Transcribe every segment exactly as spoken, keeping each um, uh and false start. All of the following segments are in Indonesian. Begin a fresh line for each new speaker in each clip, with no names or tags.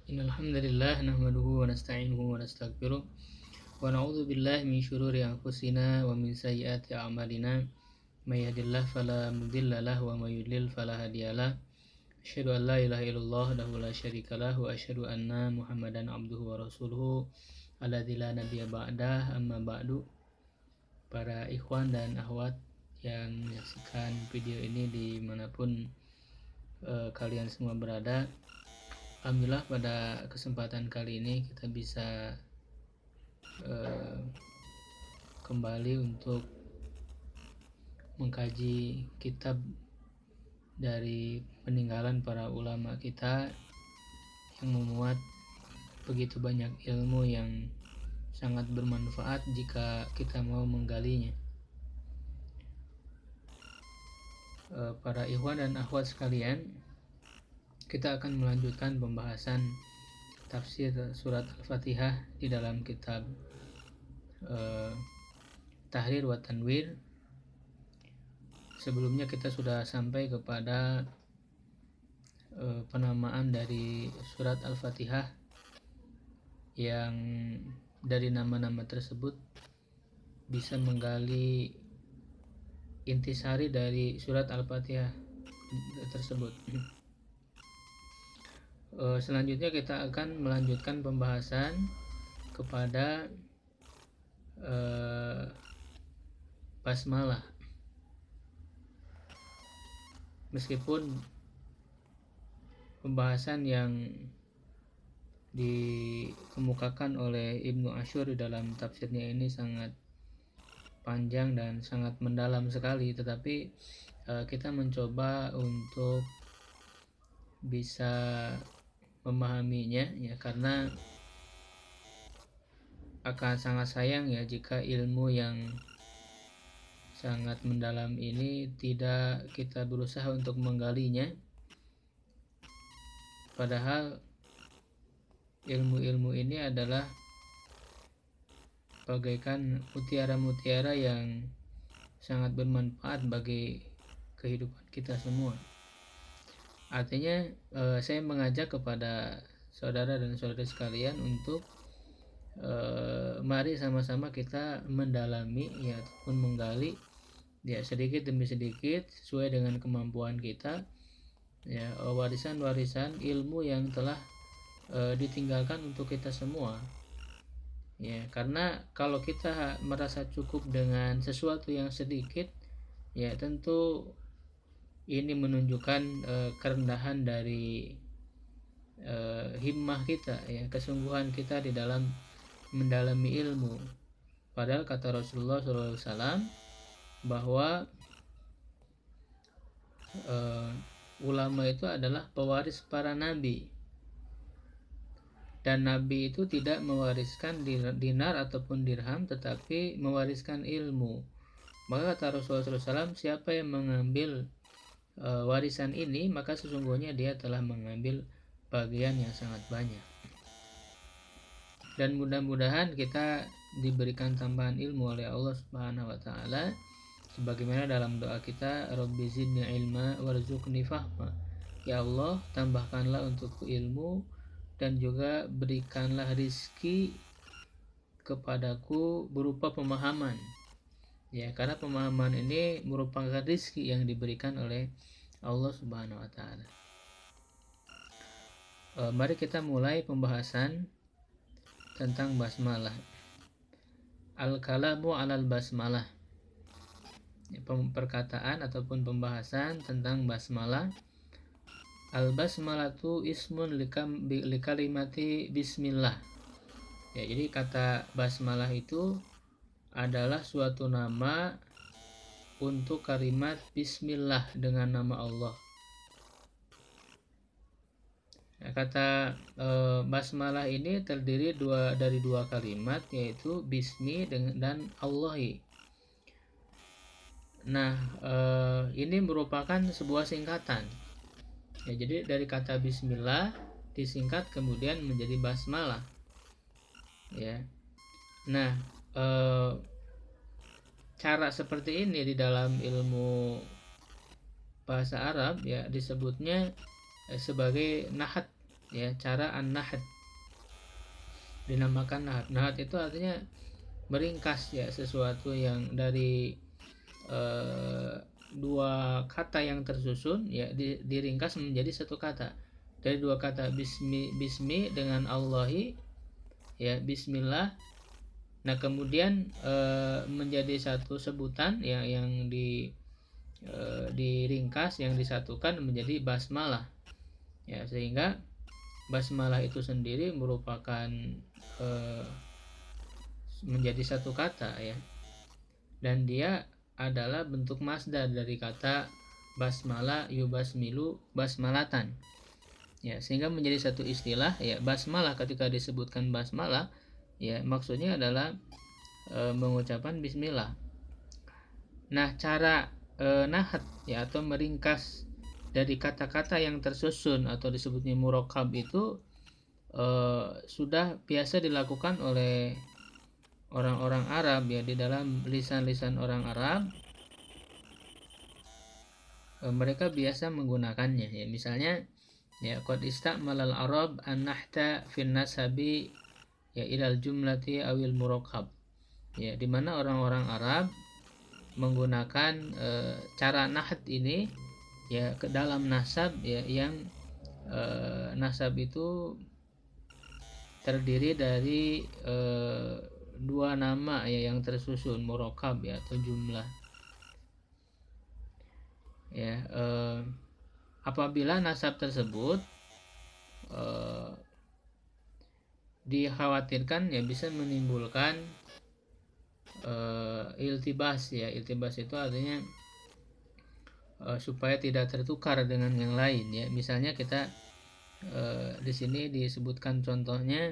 Innal hamdalillah nahmaduhu wa nasta'inuhu wa nastaghfiruh wa na'udzu billahi min shururi anfusina wa min sayyiati a'malina may yahdihillahu fala mudilla lahu wa may yudlil fala hadiyalah. Asyhadu an la ilaha illallah wahdahu la syarikalah wa asyhadu anna Muhammadan abduhu wa rasuluhu alladzi la nabiyya ba'dah. Amma ba'du. Para ikhwan dan akhwat yang menyaksikan video ini dimanapun uh, kalian semua berada, alhamdulillah pada kesempatan kali ini kita bisa uh, kembali untuk mengkaji kitab dari peninggalan para ulama kita yang memuat begitu banyak ilmu yang sangat bermanfaat jika kita mau menggalinya. Uh, para ikhwan dan akhwat sekalian, kita akan melanjutkan pembahasan tafsir surat Al-Fatihah di dalam kitab uh, Tahrir wa Tanwir. Sebelumnya kita sudah sampai kepada uh, penamaan dari surat Al-Fatihah, yang dari nama-nama tersebut bisa menggali intisari dari surat Al-Fatihah tersebut. Selanjutnya kita akan melanjutkan pembahasan kepada uh, basmalah. Meskipun pembahasan yang dikemukakan oleh Ibnu Asyur di dalam tafsirnya ini sangat panjang dan sangat mendalam sekali, tetapi uh, kita mencoba untuk bisa memahaminya ya, karena akan sangat sayang ya jika ilmu yang sangat mendalam ini tidak kita berusaha untuk menggalinya, padahal ilmu-ilmu ini adalah bagaikan mutiara-mutiara yang sangat bermanfaat bagi kehidupan kita semua. Artinya eh, saya mengajak kepada saudara dan saudari sekalian untuk eh, mari sama-sama kita mendalami ya, ataupun menggali ya sedikit demi sedikit sesuai dengan kemampuan kita ya, warisan-warisan ilmu yang telah eh, ditinggalkan untuk kita semua ya. Karena kalau kita merasa cukup dengan sesuatu yang sedikit ya, tentu ini menunjukkan uh, kerendahan dari uh, himmah kita ya, kesungguhan kita di dalam mendalami ilmu. Padahal kata Rasulullah shallallahu alaihi wasallam bahwa uh, ulama itu adalah pewaris para nabi, dan nabi itu tidak mewariskan dinar ataupun dirham, tetapi mewariskan ilmu. Maka kata Rasulullah shallallahu alaihi wasallam, siapa yang mengambil Uh, warisan ini, maka sesungguhnya dia telah mengambil bagian yang sangat banyak. Dan mudah-mudahan kita diberikan tambahan ilmu oleh Allah Subhanahu wa taala, sebagaimana dalam doa kita, Rabbi zidni ilma warzuqni fahma. Ya Allah, tambahkanlah untukku ilmu dan juga berikanlah rizki kepadaku berupa pemahaman. Ya, karena pemahaman ini merupakan rizki yang diberikan oleh Allah Subhanahu wa taala. E, mari kita mulai pembahasan tentang basmalah. Al-kalamu 'alal basmalah. Perkataan ataupun pembahasan tentang basmalah. Al-basmalatu ismun likalimati bismillah. Ya, jadi kata basmalah itu adalah suatu nama untuk kalimat bismillah, dengan nama Allah. Ya, kata e, basmalah ini terdiri dua dari dua kalimat, yaitu bismi dan Allahi. Nah, e, ini merupakan sebuah singkatan. Ya, jadi dari kata bismillah disingkat kemudian menjadi basmalah. Ya. Nah, E, cara seperti ini di dalam ilmu bahasa Arab ya disebutnya sebagai nahat ya, cara an-nahd, dinamakan nahd. Nahd itu artinya meringkas ya sesuatu yang dari eh, dua kata yang tersusun ya di, diringkas menjadi satu kata. Dari dua kata bismi bismi dengan Allahi ya, bismillah. Nah, kemudian eh, menjadi satu sebutan ya yang di eh, diringkas, yang disatukan menjadi basmalah. Ya, sehingga basmalah itu sendiri merupakan eh, menjadi satu kata ya, dan dia adalah bentuk masdar dari kata basmalah yubasmilu basmalatan ya, sehingga menjadi satu istilah ya. Basmalah, ketika disebutkan basmalah ya, maksudnya adalah e, mengucapkan bismillah. Nah, cara e, nahat ya atau meringkas dari kata-kata yang tersusun atau disebutnya murakkab itu e, sudah biasa dilakukan oleh orang-orang Arab ya. Di dalam lisan-lisan orang Arab e, mereka biasa menggunakannya ya. Misalnya ya, qad istamalal arab an-nahta fin nasabi ya ilal jumlati awil murakkab ya, dimana orang-orang Arab menggunakan e, cara nahd ini ya ke dalam nasab ya, yang e, nasab itu terdiri dari e, dua nama ya yang tersusun murakkab ya atau jumlah ya. E, apabila nasab tersebut e, dikhawatirkan ya bisa menimbulkan e, iltibas ya. Iltibas itu artinya e, supaya tidak tertukar dengan yang lain ya. Misalnya kita e, di sini disebutkan contohnya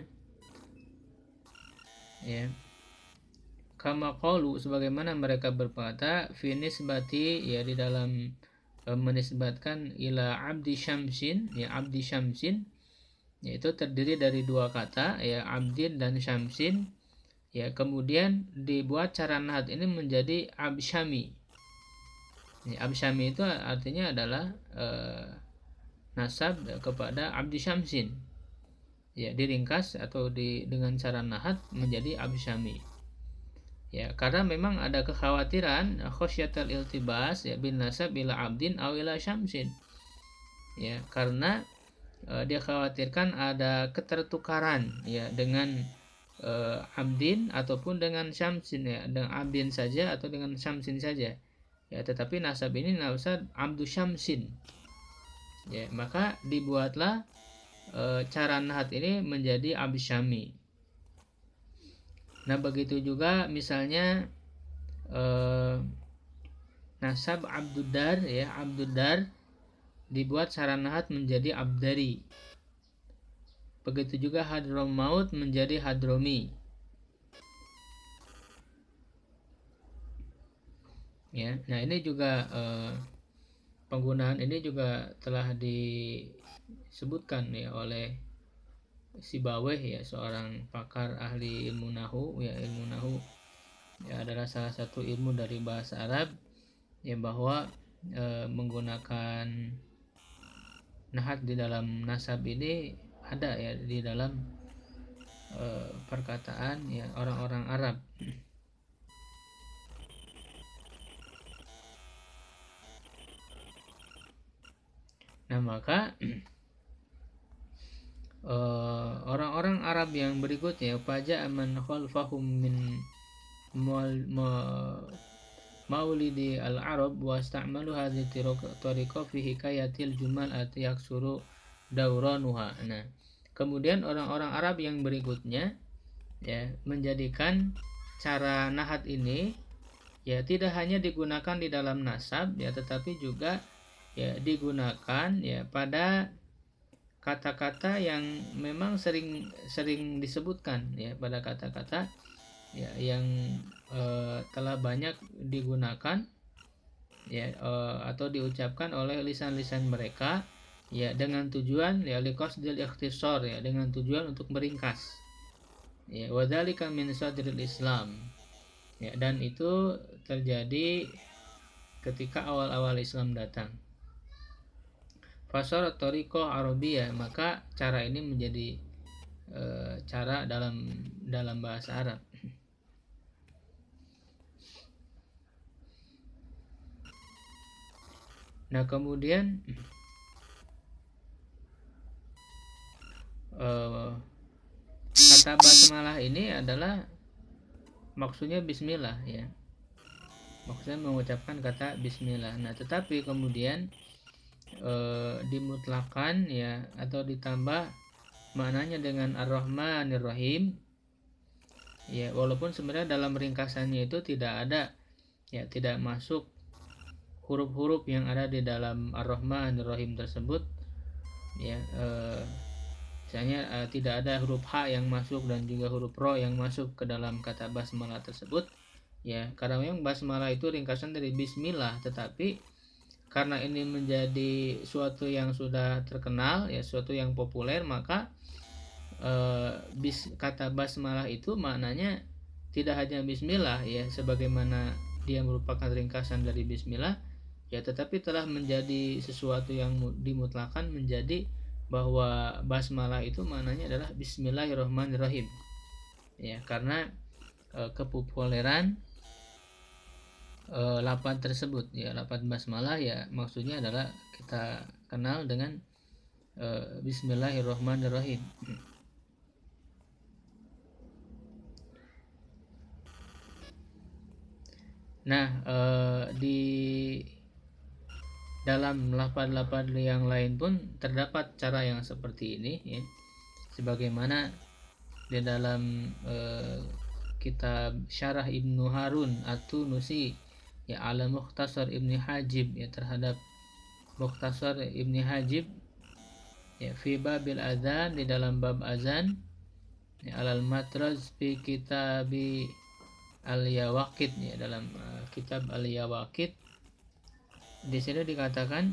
ya, kama qalu, sebagaimana mereka berkata, fi nisbati ya, di dalam e, menisbatkan ila abdi syamsin ya, abdi syamsin yaitu terdiri dari dua kata ya, abdin dan syamsin ya. Kemudian dibuat cara nahd ini menjadi absyami ya. Absyami itu artinya adalah e, nasab kepada abdi syamsin ya, diringkas atau di dengan cara nahd menjadi absyami ya, karena memang ada kekhawatiran khosyatal iltibas ya bin nasab ila abdin aw ila syamsin ya, karena e, dia khawatirkan ada ketertukaran ya dengan e, abdin ataupun dengan syamsin ya, dengan abdin saja atau dengan syamsin saja ya, tetapi nasab ini nasab abdu syamsin ya, maka dibuatlah e, cara nahd ini menjadi absyami. Nah, begitu juga misalnya e, nasab abduddar ya, abduddar dibuat cara nahd menjadi abdari. Begitu juga hadromaut menjadi hadromi ya. Nah, ini juga e, penggunaan ini juga telah disebutkan ya oleh Sibawayh ya, seorang pakar ahli ilmu nahu ya. Ilmu nahu ya adalah salah satu ilmu dari bahasa Arab ya, bahwa e, menggunakan nahd di dalam nasab ini ada ya di dalam e, perkataan ya orang-orang Arab. Nah, maka Uh, orang-orang Arab yang berikutnya, faja man khalfahum min maulidi al-Arab wa ista'malu hadhihi tariqah fi hikayatil jumal ati yaksuru dauranuha. Nah, kemudian orang-orang Arab yang berikutnya ya menjadikan cara nahd ini ya tidak hanya digunakan di dalam nasab ya, tetapi juga ya digunakan ya pada kata-kata yang memang sering sering disebutkan ya, pada kata-kata ya yang e, telah banyak digunakan ya e, atau diucapkan oleh lisan-lisan mereka ya, dengan tujuan ya liqasdil ikhtisar ya, dengan tujuan untuk meringkas ya. Wadzalika min sadril Islam ya, dan itu terjadi ketika awal-awal Islam datang. fasara tariqah Arabiyah, maka cara ini menjadi e, cara dalam dalam bahasa Arab. Nah, kemudian e, kata basmalah ini adalah maksudnya bismillah ya. Maksudnya mengucapkan kata bismillah. Nah, tetapi kemudian e, dimutlakan ya atau ditambah maknanya dengan Ar-Rahmanir Rahim. Ya, walaupun sebenarnya dalam ringkasannya itu tidak ada ya, tidak masuk huruf-huruf yang ada di dalam Ar-Rahmanir Rahim tersebut. Ya, e, misalnya e, tidak ada huruf H yang masuk dan juga huruf Ro yang masuk ke dalam kata basmalah tersebut. Ya, karena memang basmalah itu ringkasan dari bismillah, tetapi karena ini menjadi suatu yang sudah terkenal ya, suatu yang populer, maka e, bis, kata basmalah itu maknanya tidak hanya bismillah ya, sebagaimana dia merupakan ringkasan dari bismillah ya, tetapi telah menjadi sesuatu yang dimutlakan menjadi bahwa basmalah itu maknanya adalah bismillahirrahmanirrahim ya, karena e, kepopuleran E, lapan tersebut ya, lapan basmalah ya maksudnya adalah kita kenal dengan e, bismillahirrahmanirrahim. Nah, e, di dalam lapan-lapan yang lain pun terdapat cara yang seperti ini ya, sebagaimana di dalam e, kitab Syarah Ibnu Harun At-Tunusi ya ala Mukhtasar Ibni Hajib ya, terhadap Mukhtasar Ibni Hajib ya, fi babil azan, di dalam bab azan ya, alal matraz fi kitabi al-Yawaqid ya, dalam uh, kitab al-Yawaqid di sini dikatakan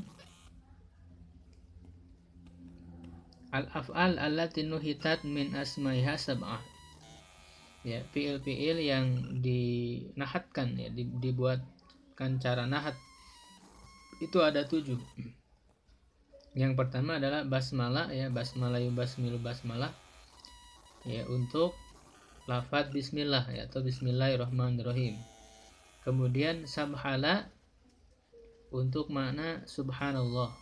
al-af'al allati nuhitat min asma'iha sab'ah ya, fiil-fiil yang dinahatkan ya, dibuat kan cara nahat itu ada tujuh. Yang pertama adalah basmalah ya, basmalah yubasmilu basmalah ya, untuk lafaz bismillah ya, atau bismillahirrahmanirrahim. Kemudian sabhala untuk makna subhanallah.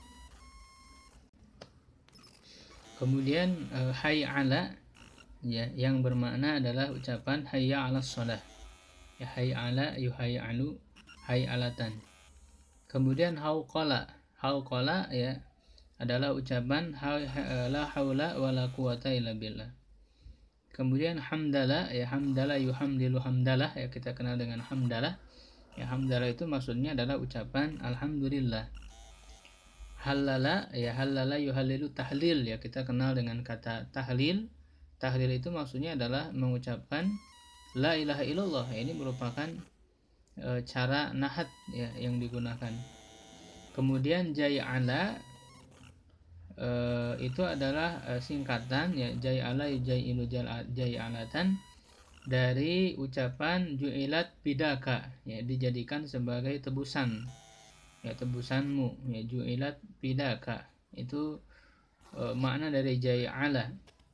Kemudian eh, hayya ala ya, yang bermakna adalah ucapan hayya ala shalah ya, hayya ala yuhayya alu hayya alatan. Kemudian hauqala, hauqala ya adalah ucapan la haula wala quwata illa billah. Kemudian hamdalah ya, hamdalah yuhamdilu hamdalah ya, kita kenal dengan hamdalah ya, hamdalah itu maksudnya adalah ucapan alhamdulillah. Halala ya, halala yuhalilu tahlil ya, kita kenal dengan kata tahlil. Tahlil itu maksudnya adalah mengucapkan la ilaha illallah ya, ini merupakan e, cara nahat ya yang digunakan. Kemudian jay'ala e, itu adalah e, singkatan ya, jay'ala jay'ilu jay'alatan dari ucapan ju'ilat bidaka ya, dijadikan sebagai tebusan ya, tebusanmu ya, ju'ilat bidaka itu e, makna dari jay'ala.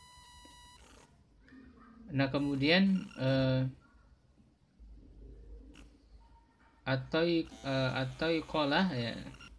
Nah, kemudian eh, atau eh, atau qolah ya,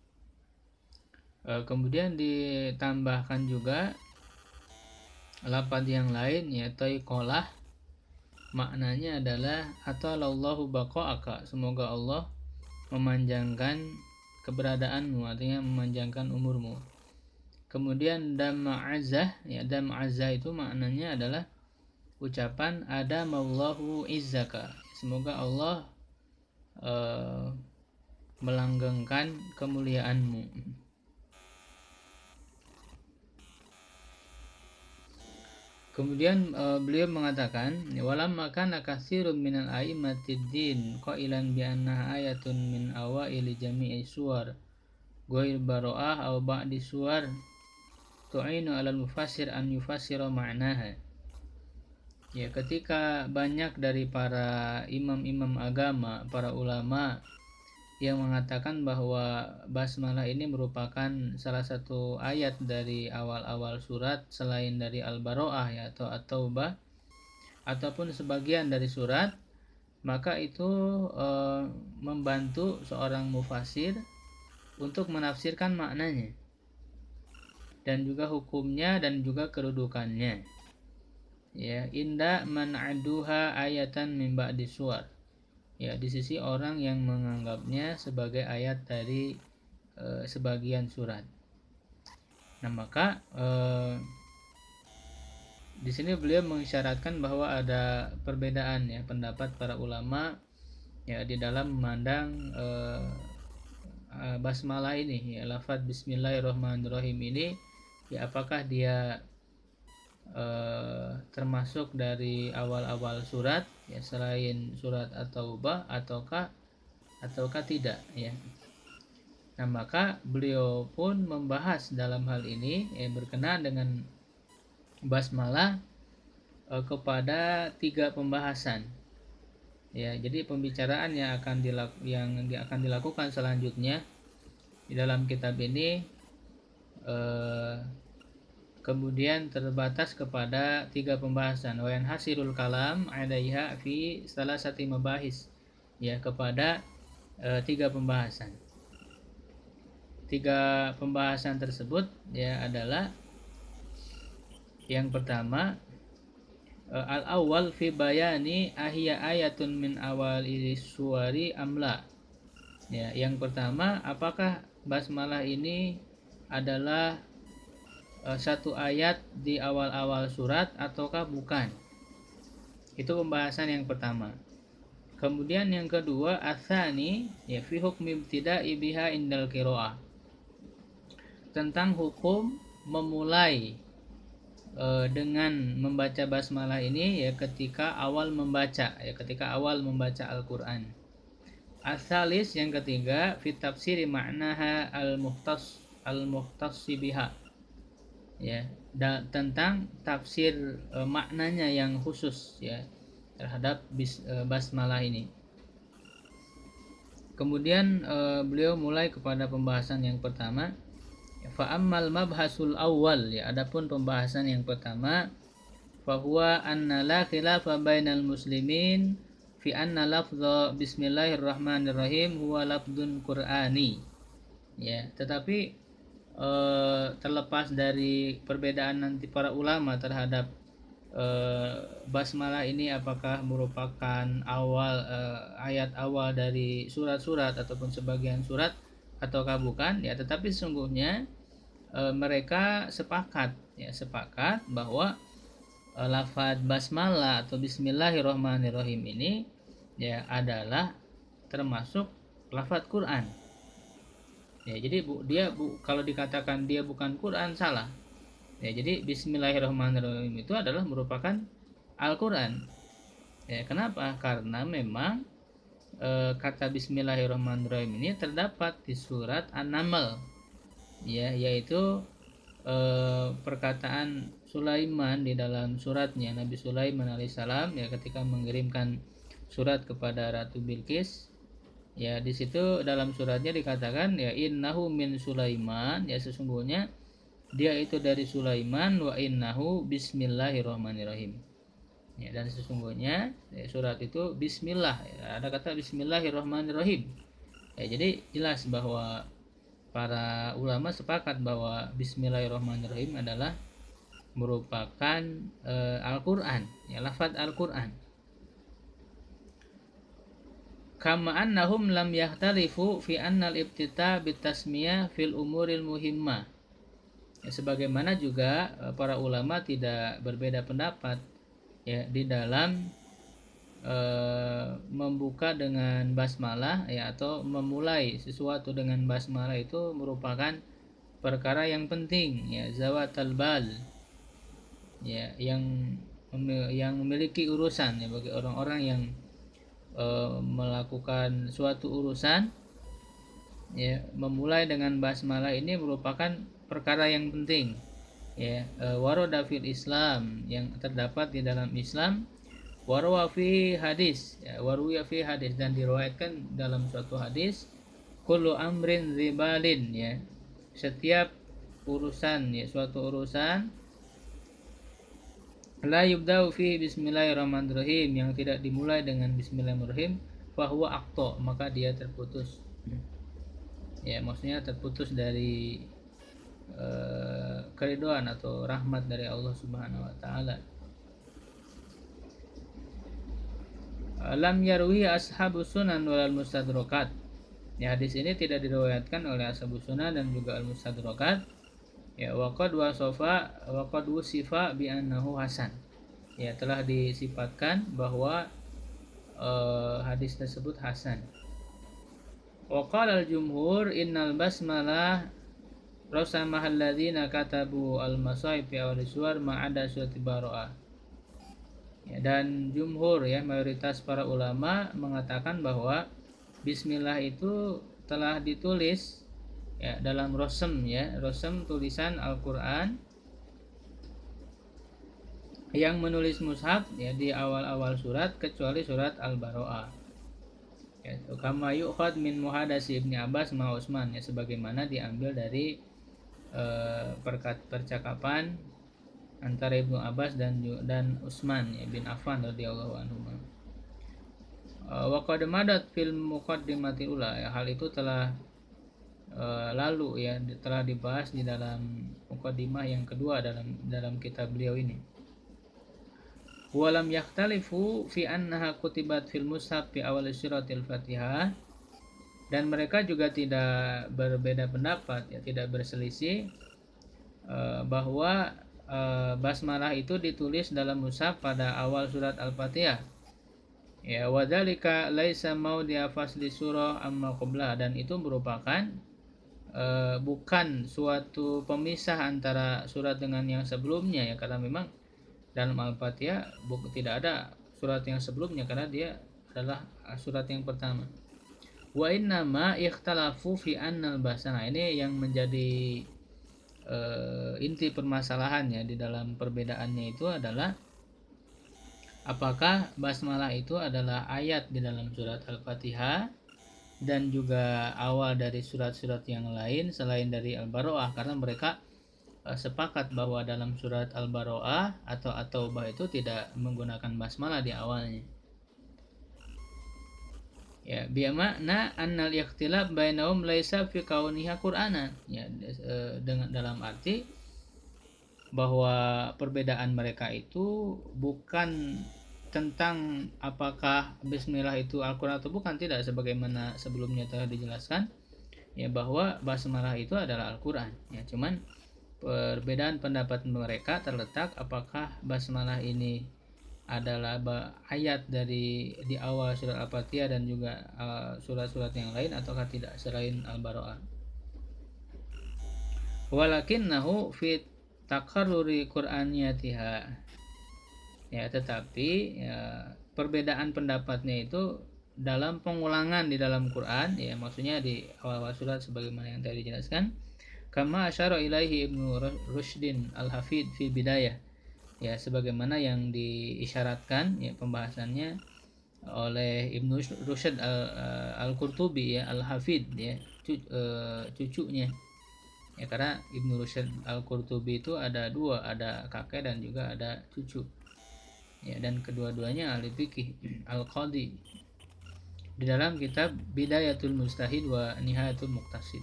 eh, kemudian ditambahkan juga lafaz yang lain ya, atau qolah maknanya adalah atalallahu baqa'aka, semoga Allah memanjangkan keberadaanmu, artinya memanjangkan umurmu. Kemudian dam'azah ya, dam'azah itu maknanya adalah ucapan adamallahu izzaka, semoga Allah uh, melanggengkan kemuliaanmu. Kemudian uh, beliau mengatakan walamma kana katsirun minal a'immatid din qailan bi annaha ayatun min awaili jami'i suwar ghair bara'ah aw ba'di suwar tu'inu 'alal mufassir an yufassira ma'naha. Ya, ketika banyak dari para imam-imam agama, para ulama yang mengatakan bahwa basmalah ini merupakan salah satu ayat dari awal-awal surat selain dari Al-Baro'ah ya atau At-Taubah ataupun sebagian dari surat, maka itu e, membantu seorang mufasir untuk menafsirkan maknanya dan juga hukumnya dan juga kedudukannya. Ya, inda man aduha ayatan min ba'di suwar. Ya, di sisi orang yang menganggapnya sebagai ayat dari e, sebagian surat. Nah, maka e, di sini beliau mengisyaratkan bahwa ada perbedaan ya pendapat para ulama ya di dalam memandang e, e, basmalah ini ya, lafaz bismillahirrahmanirrahim ini ya apakah dia e, termasuk dari awal-awal surat ya selain surat At-Taubah ataukah ataukah tidak ya. Nah, maka beliau pun membahas dalam hal ini ya, berkenaan dengan basmalah e, kepada tiga pembahasan. Ya, jadi pembicaraan yang akan dilak, yang akan dilakukan selanjutnya di dalam kitab ini e, kemudian terbatas kepada tiga pembahasan. Wa yanhasirul kalam 'alaiha fi salasati mabahis. Ya, kepada e, tiga pembahasan. Tiga pembahasan tersebut ya adalah yang pertama al-awwal fi bayani ahya ayatun min awal suwari amla. Ya, yang pertama apakah basmalah ini adalah uh, satu ayat di awal-awal surat ataukah bukan? Itu pembahasan yang pertama. Kemudian yang kedua atsani ya fi hukmi ibtida'i biha indal qiraah. Tentang hukum memulai e, dengan membaca basmalah ini ya ketika awal membaca ya ketika awal membaca Al-Qur'an. Asalis yang ketiga fi tafsiri ma'naha al-muhtas al-muhtasi biha. Ya, da, tentang tafsir e, maknanya yang khusus ya terhadap bis, e, basmalah ini. Kemudian e, beliau mulai kepada pembahasan yang pertama. Fa ammal mabhasul awal ya adapun pembahasan yang pertama fa huwa anna la khilafa bainal muslimin fi anna lafdha bismillahirrahmanirrahim huwa lafdun qur'ani ya tetapi e, terlepas dari perbedaan nanti para ulama terhadap e, basmalah ini apakah merupakan awal e, ayat awal dari surat-surat ataupun sebagian surat ataukah bukan ya tetapi sesungguhnya e, mereka sepakat ya sepakat bahwa e, lafaz basmalah atau bismillahirrahmanirrahim ini ya adalah termasuk lafaz Quran ya jadi bu, dia bu, kalau dikatakan dia bukan Quran salah ya jadi bismillahirrahmanirrahim itu adalah merupakan Al-Quran ya kenapa karena memang E, kata bismillahirrahmanirrahim ini terdapat di surat An-Naml ya yaitu e, perkataan Sulaiman di dalam suratnya Nabi Sulaiman alaihissalam ya ketika mengirimkan surat kepada Ratu Bilqis ya di situ dalam suratnya dikatakan ya innahu min Sulaiman ya sesungguhnya dia itu dari Sulaiman wa innahu bismillahirrahmanirrahim. Ya, dan sesungguhnya ya, surat itu Bismillah ya, ada kata Bismillahirrahmanirrahim ya, jadi jelas bahwa para ulama sepakat bahwa Bismillahirrahmanirrahim adalah merupakan e, Al-Quran ya lafaz Al-Quran kama annahum lam yahtalifu fi annal ibtita bitasmiyah fil umuril muhimmah ya, sebagaimana juga e, para ulama tidak berbeda pendapat ya di dalam e, membuka dengan basmalah ya atau memulai sesuatu dengan basmalah itu merupakan perkara yang penting ya zawatal bal ya yang yang memiliki urusan ya bagi orang-orang yang e, melakukan suatu urusan ya memulai dengan basmalah ini merupakan perkara yang penting ya waroda fil Islam yang terdapat di dalam Islam warwa fi hadis ya waruya fi hadis dan diriwayatkan dalam suatu hadis kullu amrin zibalin, ya, setiap urusan, ya, suatu urusan la yubda'u fi bismillahirrahmanirrahim, yang tidak dimulai dengan bismillahirrahmanirrahim, fahuwa aqta, maka dia terputus. Ya, maksudnya terputus dari uh, keriduan atau rahmat dari Allah Subhanahu wa taala. Lam yarwi ashabus sunan wal mustadrakat. Ya, hadis ini tidak diriwayatkan oleh ashabus sunan dan juga al mustadrakat. Ya, waqad wasafa waqad wusifa bi annahu hasan. Ya, telah disifatkan bahwa uh, hadis tersebut hasan. Wa qala al-jumhur innal basmalah rasamah alladzina katabu al-masaib fi awal suwar ma'ada surati Bara'ah. Ya, dan jumhur, ya, mayoritas para ulama mengatakan bahwa bismillah itu telah ditulis, ya, dalam rosem, ya, rosem tulisan Al-Qur'an yang menulis mushaf, ya, di awal-awal surat kecuali surat Al-Bara'ah. Ya, kama yu'khad min muhadasi Ibni Abbas ma Utsman, ya, sebagaimana diambil dari uh, perkat percakapan antara Ibnu Abbas dan dan Utsman, ya, bin Affan radhiyallahu anhu. Wa qad madat fil muqaddimati ula, ya, hal itu telah uh, lalu, ya, telah dibahas di dalam muqaddimah yang kedua dalam dalam kitab beliau ini. Walam yakhtalifu fi annaha kutibat fil mushaf fi awal suratil Fatihah, dan mereka juga tidak berbeda pendapat, ya, tidak berselisih uh, bahwa uh, basmalah itu ditulis dalam mushaf pada awal surat Al-Fatihah. Ya, wadzalika laisa maudi'a fasli surah amma qabla, dan itu merupakan uh, bukan suatu pemisah antara surat dengan yang sebelumnya, ya, karena memang dalam Al-Fatihah tidak ada surat yang sebelumnya karena dia adalah surat yang pertama. Wa innama ikhtalafu fi annal basana, ini yang menjadi uh, inti permasalahannya di dalam perbedaannya itu adalah apakah basmalah itu adalah ayat di dalam surat Al-Fatihah dan juga awal dari surat-surat yang lain selain dari Al-Bara'ah, karena mereka uh, sepakat bahwa dalam surat Al-Bara'ah atau At-Taubah itu tidak menggunakan basmalah di awalnya. Ya, bi makna annal ikhtilaf bainahum laisa fi kauniha Qur'anan, ya, e, dengan dalam arti bahwa perbedaan mereka itu bukan tentang apakah bismillah itu Al-Qur'an atau bukan, tidak, sebagaimana sebelumnya telah dijelaskan, ya, bahwa basmalah itu adalah Al-Qur'an, ya, cuman perbedaan pendapat mereka terletak apakah basmalah ini adalah ayat dari di awal surat Al-Fatihah dan juga uh, surat-surat yang lain ataukah tidak selain Al-Bara'ah. Walakinnahu fi taqarruri Qur'aniyatiha, ya, tetapi, ya, perbedaan pendapatnya itu dalam pengulangan di dalam Quran, ya, maksudnya di awal-awal surat sebagaimana yang tadi dijelaskan, kama asyara ilaihi Ibnu Rushdin Al-Hafid fi bidayah, ya, sebagaimana yang diisyaratkan, ya, pembahasannya oleh Ibnu Rusyd Al-Qurtubi, ya, Al-Hafid, ya, cucunya, ya, karena Ibnu Rusyd Al-Qurtubi itu ada dua, ada kakek dan juga ada cucu, ya, dan kedua-duanya ahli fikih, Al-Qadi, di dalam kitab Bidayatul Mujtahid wa Nihayatul Muqtasid.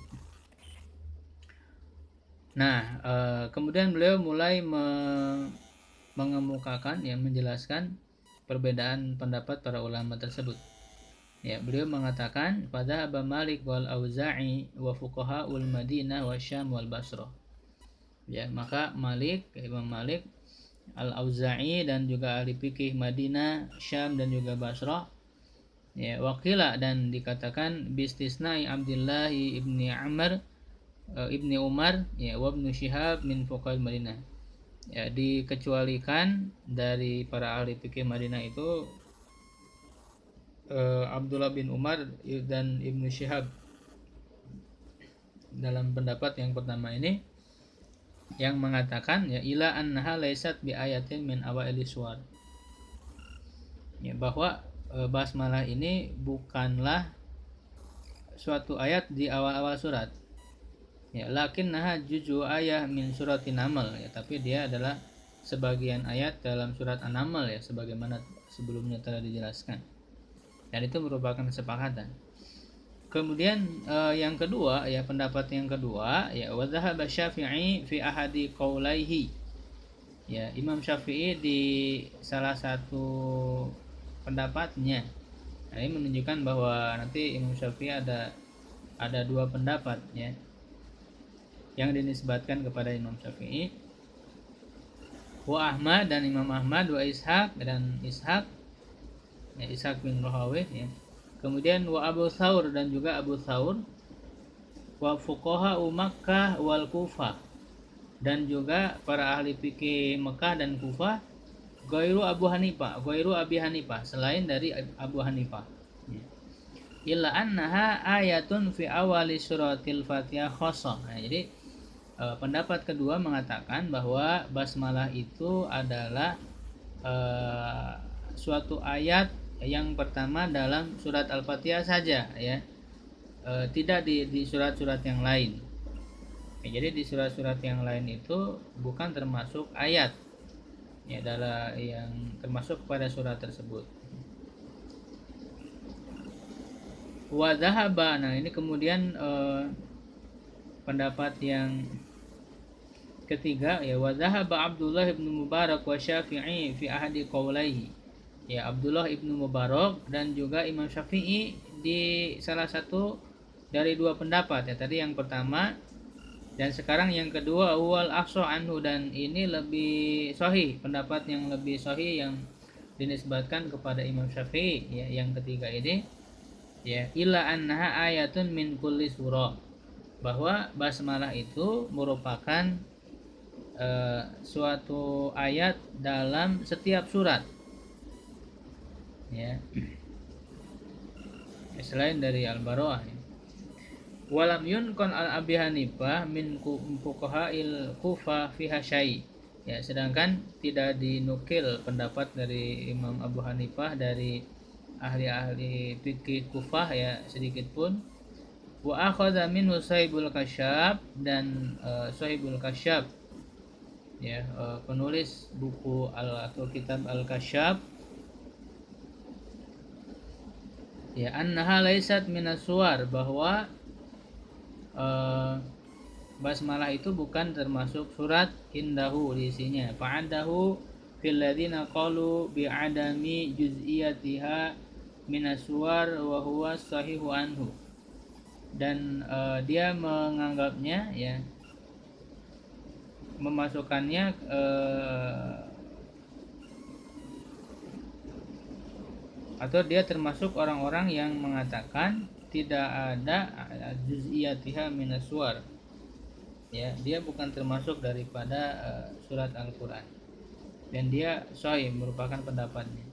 Nah, eh, kemudian beliau mulai me mengemukakan, ya, menjelaskan perbedaan pendapat para ulama tersebut. Ya, beliau mengatakan pada Abu Malik wal Auza'i wa fuqahaul Madinah wa Syam wal Basrah. Ya, maka Malik, Imam Malik, Al-Auza'i dan juga ahli fikih Madinah, Syam dan juga Basrah, ya, waqila, dan dikatakan bistisnai Abdullah ibni Amr ibni Umar, ya, wa ibnu Syihab min fuqahil Madinah, ya, dikecualikan dari para ahli fikih Madinah itu uh, Abdullah bin Umar dan Ibnu Syihab dalam pendapat yang pertama ini, yang mengatakan, ya, ila annaha laysat bi ayatin min awaili suwar, ya, bahwa e, basmalah ini bukanlah suatu ayat di awal-awal surat. Ya, lakin nah juju ayah min suratin Namal ya, tapi dia adalah sebagian ayat dalam surat An-Naml ya, sebagaimana sebelumnya telah dijelaskan. Dan itu merupakan kesepakatan. Kemudian eh, yang kedua ya, pendapat yang kedua ya, wa dhahaba Syafi'i fi ahadi qaulaihi. Ya, Imam Syafi'i di salah satu pendapatnya. Nah, ini menunjukkan bahwa nanti Imam Syafi'i ada ada dua pendapat ya yang dinisbatkan kepada Imam Syafi'i. Wa Ahmad, dan Imam Ahmad, wa Ishaq, dan Ishaq ya, Ishaq bin Rahawih ya. Kemudian wa Abu Thawr, dan juga Abu Thawr, wa fuqaha Makkah wal Kufah, dan juga para ahli fikih Mekah dan Kufah, ghairu Abu Hanifah, ghairu Abi Hanifah, selain dari Abu Hanifah. Ya. Illa annaha ayatun fi awali suratil Fatihah khossah. Nah, jadi eh, pendapat kedua mengatakan bahwa basmalah itu adalah eh, suatu ayat yang pertama dalam surat Al-Fatihah saja ya, e, tidak di, di surat-surat yang lain ya, jadi di surat-surat yang lain itu bukan termasuk ayat ya, adalah yang termasuk pada surat tersebut. Wa dhahaba, nah ini kemudian e, pendapat yang ketiga ya, wa dhahaba Abdullah ibn Mubarak wa Syafi'i fi ahadi qaulaihi. Ya, Abdullah ibnu Mubarak dan juga Imam Syafi'i di salah satu dari dua pendapat ya, tadi yang pertama dan sekarang yang kedua, wal aqsa anhu, dan ini lebih sahih, pendapat yang lebih sahih yang dinisbatkan kepada Imam Syafi'i ya, yang ketiga ini ya, illa annaha ayatun min kulli surah, bahwa basmalah itu merupakan uh, suatu ayat dalam setiap surat ya, selain dari Al-Bara'ah ya. Walam yunkon al-Abi Hanifah min fuqaha'il Kufah fiha syai ya, sedangkan tidak dinukil pendapat dari Imam Abu Hanifah dari ahli-ahli fikih Kufah ya sedikit pun. Wa akhadha minhu Sahibul Kasyaf, dan uh, Sahibul Kasyaf ya, uh, penulis buku al atau kitab Al-Kasyaf ya, annaha laisat minas suwar, bahwa uh, basmalah itu bukan termasuk surat indahu di isinya. Fa'adahu fil ladzina qalu bi'adami juz'iyatiha minas suwar wa huwa sahihu anhu, dan uh, dia menganggapnya ya, memasukkannya uh, atau dia termasuk orang-orang yang mengatakan tidak ada juz'iyatiha minas suwar ya, dia bukan termasuk daripada uh, surat Al-Quran, dan dia sahih, merupakan pendapatnya.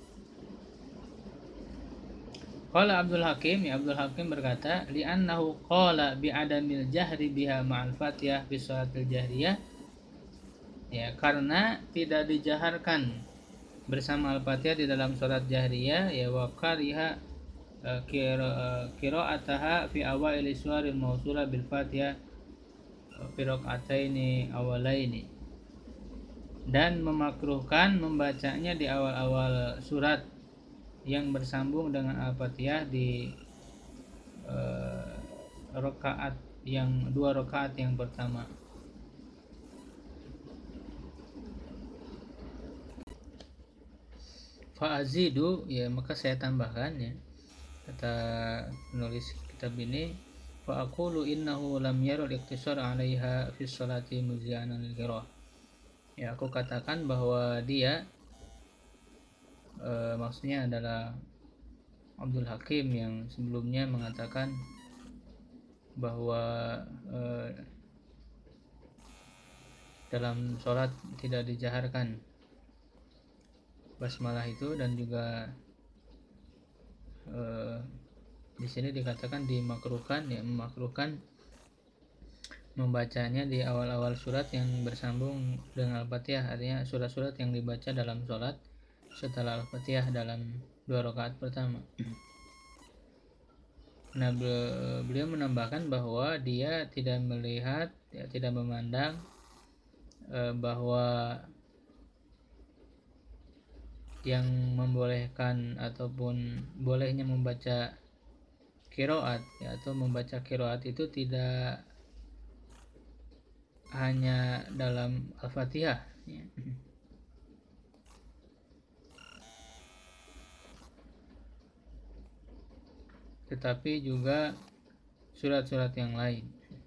Qala Abdul Hakim, ya Abdul Hakim berkata, li'annahu qala bi'adamil jahri biha ma'al Fatihah fi salatil jahriyah ya, karena tidak dijaharkan bersama Al-Fatihah di dalam salat jahriyah ya, wa kariha uh, qira'ataha fi awaili suwaril mausulah bil Fatihah fi raka'ataini awalaini, dan memakruhkan membacanya di awal-awal surat yang bersambung dengan Al-Fatihah di uh, rakaat yang dua rakaat yang pertama. Fa'azidu ya, maka saya tambahkan ya, kata penulis kitab ini, fa'aqulu innahu lam yarul iktisar 'alaiha fi sholati muzi'anan lil qira'ah. Ya, aku katakan bahwa dia e, maksudnya adalah Abdul Hakim yang sebelumnya mengatakan bahwa e, dalam sholat tidak dijaharkan basmalah itu, dan juga eh, di sini dikatakan dimakruhkan ya, memakruhkan membacanya di awal-awal surat yang bersambung dengan Al-Fatihah, artinya surat-surat yang dibaca dalam sholat setelah Al-Fatihah dalam dua rakaat pertama. Nah, beliau menambahkan bahwa dia tidak melihat, ya, tidak memandang eh, bahwa yang membolehkan ataupun bolehnya membaca qiraat, ya, atau membaca qiraat itu tidak hanya dalam Al-Fatihah, ya. Tetapi juga surat-surat yang lain.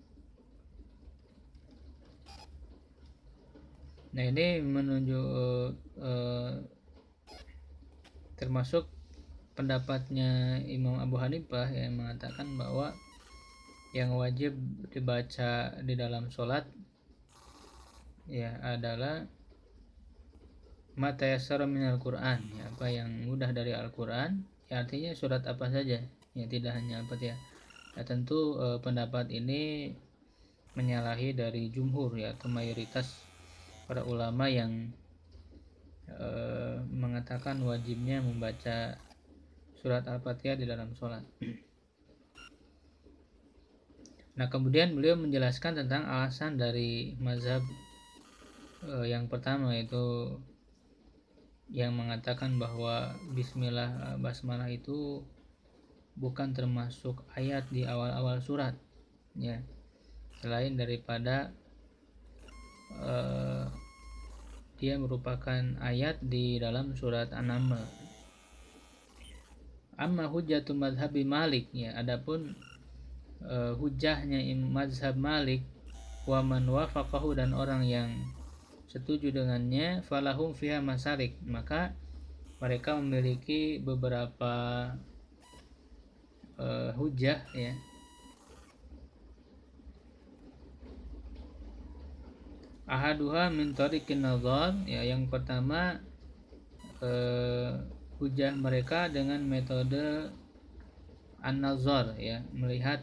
Nah, ini menunjuk eh, termasuk pendapatnya Imam Abu Hanifah yang mengatakan bahwa yang wajib dibaca di dalam sholat, ya, adalah ma tayassara minal Qur'an, ya, apa yang mudah dari Al-Qur'an, ya, artinya surat apa saja, ya, tidak hanya apa ya. Nah, tentu eh, pendapat ini menyalahi dari jumhur, ya, atau mayoritas para ulama yang eh, mengatakan wajibnya membaca surat Al-Fatihah di dalam sholat. Nah, kemudian beliau menjelaskan tentang alasan dari mazhab eh, yang pertama, yaitu yang mengatakan bahwa Bismillah Basmalah itu bukan termasuk ayat di awal-awal surat, ya, selain daripada uh, dia merupakan ayat di dalam surat An-Naml. Amma hujjatu madhabi Malik, ya, adapun uh, hujahnya mazhab Malik, wa man wafaqahu, dan orang yang setuju dengannya, falahum fiha masalik, maka mereka memiliki beberapa uh, hujah, ya. Ahaduha min tariqin nazar, ya, yang pertama uh, hujah mereka dengan metode an-nazar, ya, melihat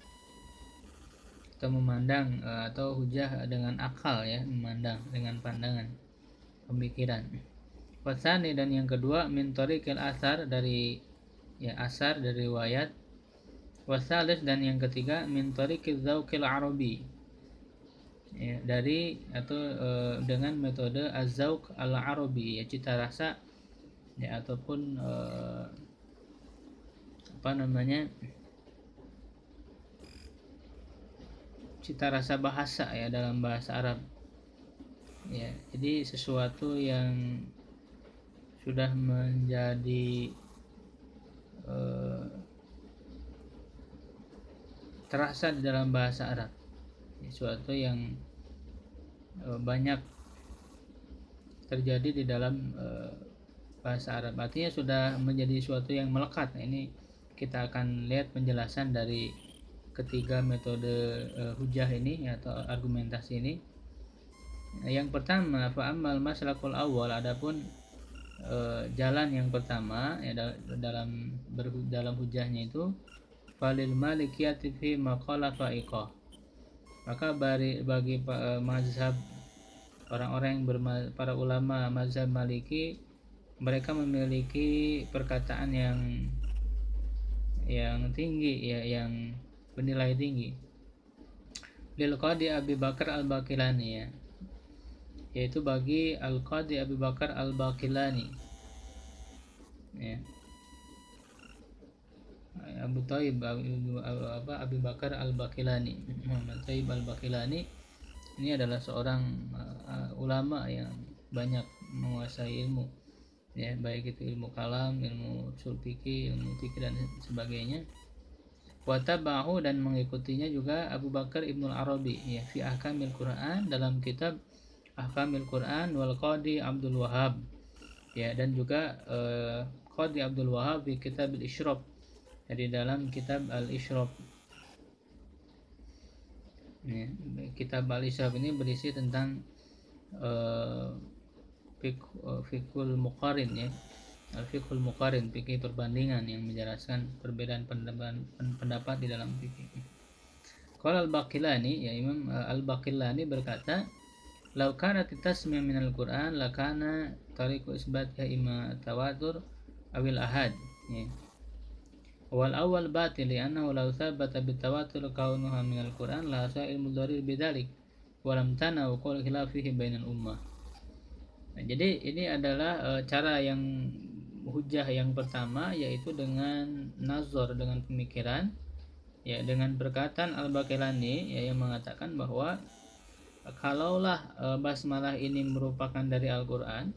atau memandang, uh, atau hujah dengan akal, ya, memandang dengan pandangan pemikiran. Wasani, dan yang kedua min tariqil asar, dari, ya, asar dari riwayat. Wasalis, dan yang ketiga min tariqiz zauqil arabi, ya, dari atau e, dengan metode az-zauq al-arabi, ya, cita rasa, ya, ataupun e, apa namanya cita rasa bahasa, ya, dalam bahasa Arab, ya. Jadi sesuatu yang sudah menjadi e, terasa di dalam bahasa Arab, sesuatu yang e, banyak terjadi di dalam e, bahasa Arab, artinya sudah menjadi sesuatu yang melekat. Nah, ini kita akan lihat penjelasan dari ketiga metode e, hujah ini, atau argumentasi ini. Nah, yang pertama, fa ammal maslakul awal, adapun e, jalan yang pertama, ya, dalam ber, dalam hujahnya itu, falil malikiyati fi maqala fa'iqah, maka bagi, bagi e, mazhab orang-orang yang berma, para ulama mazhab Maliki, mereka memiliki perkataan yang yang tinggi, ya, yang bernilai tinggi. Lil Qadi Abi Bakar Al-Baqilani, ya, yaitu bagi Al-Qadi Abi Bakar Al-Baqilani, ya, Abu Thaib apa Abi Bakar Al-Baqilani, Muhammad Thaib Al-Baqilani ini adalah seorang uh, ulama yang banyak menguasai ilmu, ya, baik itu ilmu kalam, ilmu ushul fikih, ilmu fikih, dan sebagainya. Wa tabahu, dan mengikutinya juga Abu Bakar Ibnul Arabi, ya, fi ahkamil Quran, dalam kitab Ahkamil Quran, wal Qadi Abdul Wahhab, ya, dan juga uh, Qadi Abdul Wahhab di kitab Al-Ishraf, jadi dalam kitab Al-Ishraf, ya, kitab Al-Ishraf ini berisi tentang uh, fikul muqarin, ya, al-fiqhul muqarin, fikih perbandingan yang menjelaskan perbedaan pendapat, pendapat di dalam fikih. Qala al-Baqilani, ya, Imam al-Baqilani berkata, "Lau kanat tasmiyah minal Qur'an lakana tariqu isbatha imma tawatur awil ahad." Ya. wal awal batil li'annahu law thabata bitawatur kaunuha minal Qur'an la sa'il mudharir bidzalik walam tana wa qul khilafihi bainal ummah. Nah, jadi ini adalah e, cara yang hujah yang pertama, yaitu dengan nazar, dengan pemikiran, ya, dengan perkataan Al-Baqilani, ya, yang mengatakan bahwa kalaulah e, basmalah ini merupakan dari Al-Qur'an,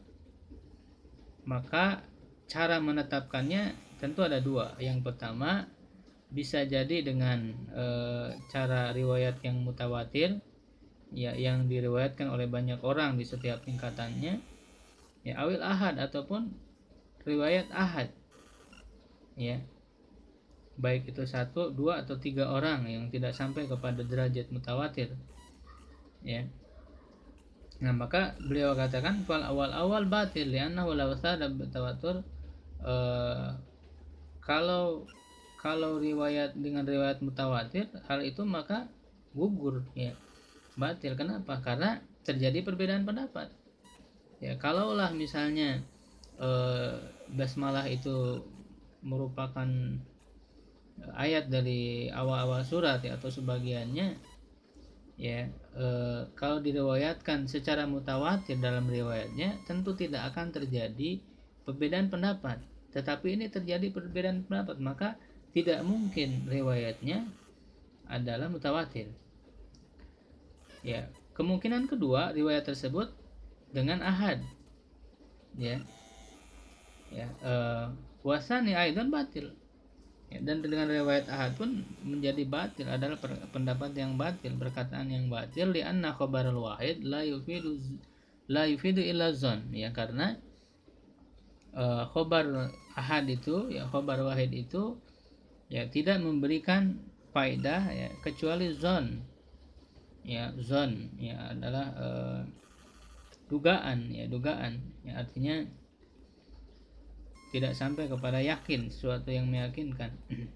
maka cara menetapkannya tentu ada dua. Yang pertama, bisa jadi dengan e, cara riwayat yang mutawatir, ya, yang diriwayatkan oleh banyak orang di setiap tingkatannya, ya, awil ahad, ataupun riwayat ahad, ya, baik itu satu, dua, atau tiga orang yang tidak sampai kepada derajat mutawatir, ya. Nah, maka beliau katakan fal awal-awal batil li'annahu law thada bitawatur, eh, kalau kalau riwayat dengan riwayat mutawatir, hal itu maka gugur, ya, batil. Kenapa? Karena terjadi perbedaan pendapat. Ya, kalaulah misalnya eh, basmalah itu merupakan ayat dari awal-awal surat, ya, atau sebagiannya, ya, e, kalau diriwayatkan secara mutawatir dalam riwayatnya, tentu tidak akan terjadi perbedaan pendapat. Tetapi ini terjadi perbedaan pendapat, maka tidak mungkin riwayatnya adalah mutawatir. Ya, kemungkinan kedua, riwayat tersebut dengan ahad, ya, ya, e, wasani aidan batil. Ya, dan dengan riwayat ahad pun menjadi batil, adalah pendapat yang batil, perkataan yang batil, li anna khabarul wahid la yufidu la yufidu illa zon, ya, karena uh, khabar ahad itu, ya, khabar wahid itu, ya, tidak memberikan faedah, ya, kecuali zon, ya, zon, ya, adalah uh, dugaan, ya, dugaan, ya, artinya tidak sampai kepada yakin, sesuatu yang meyakinkan.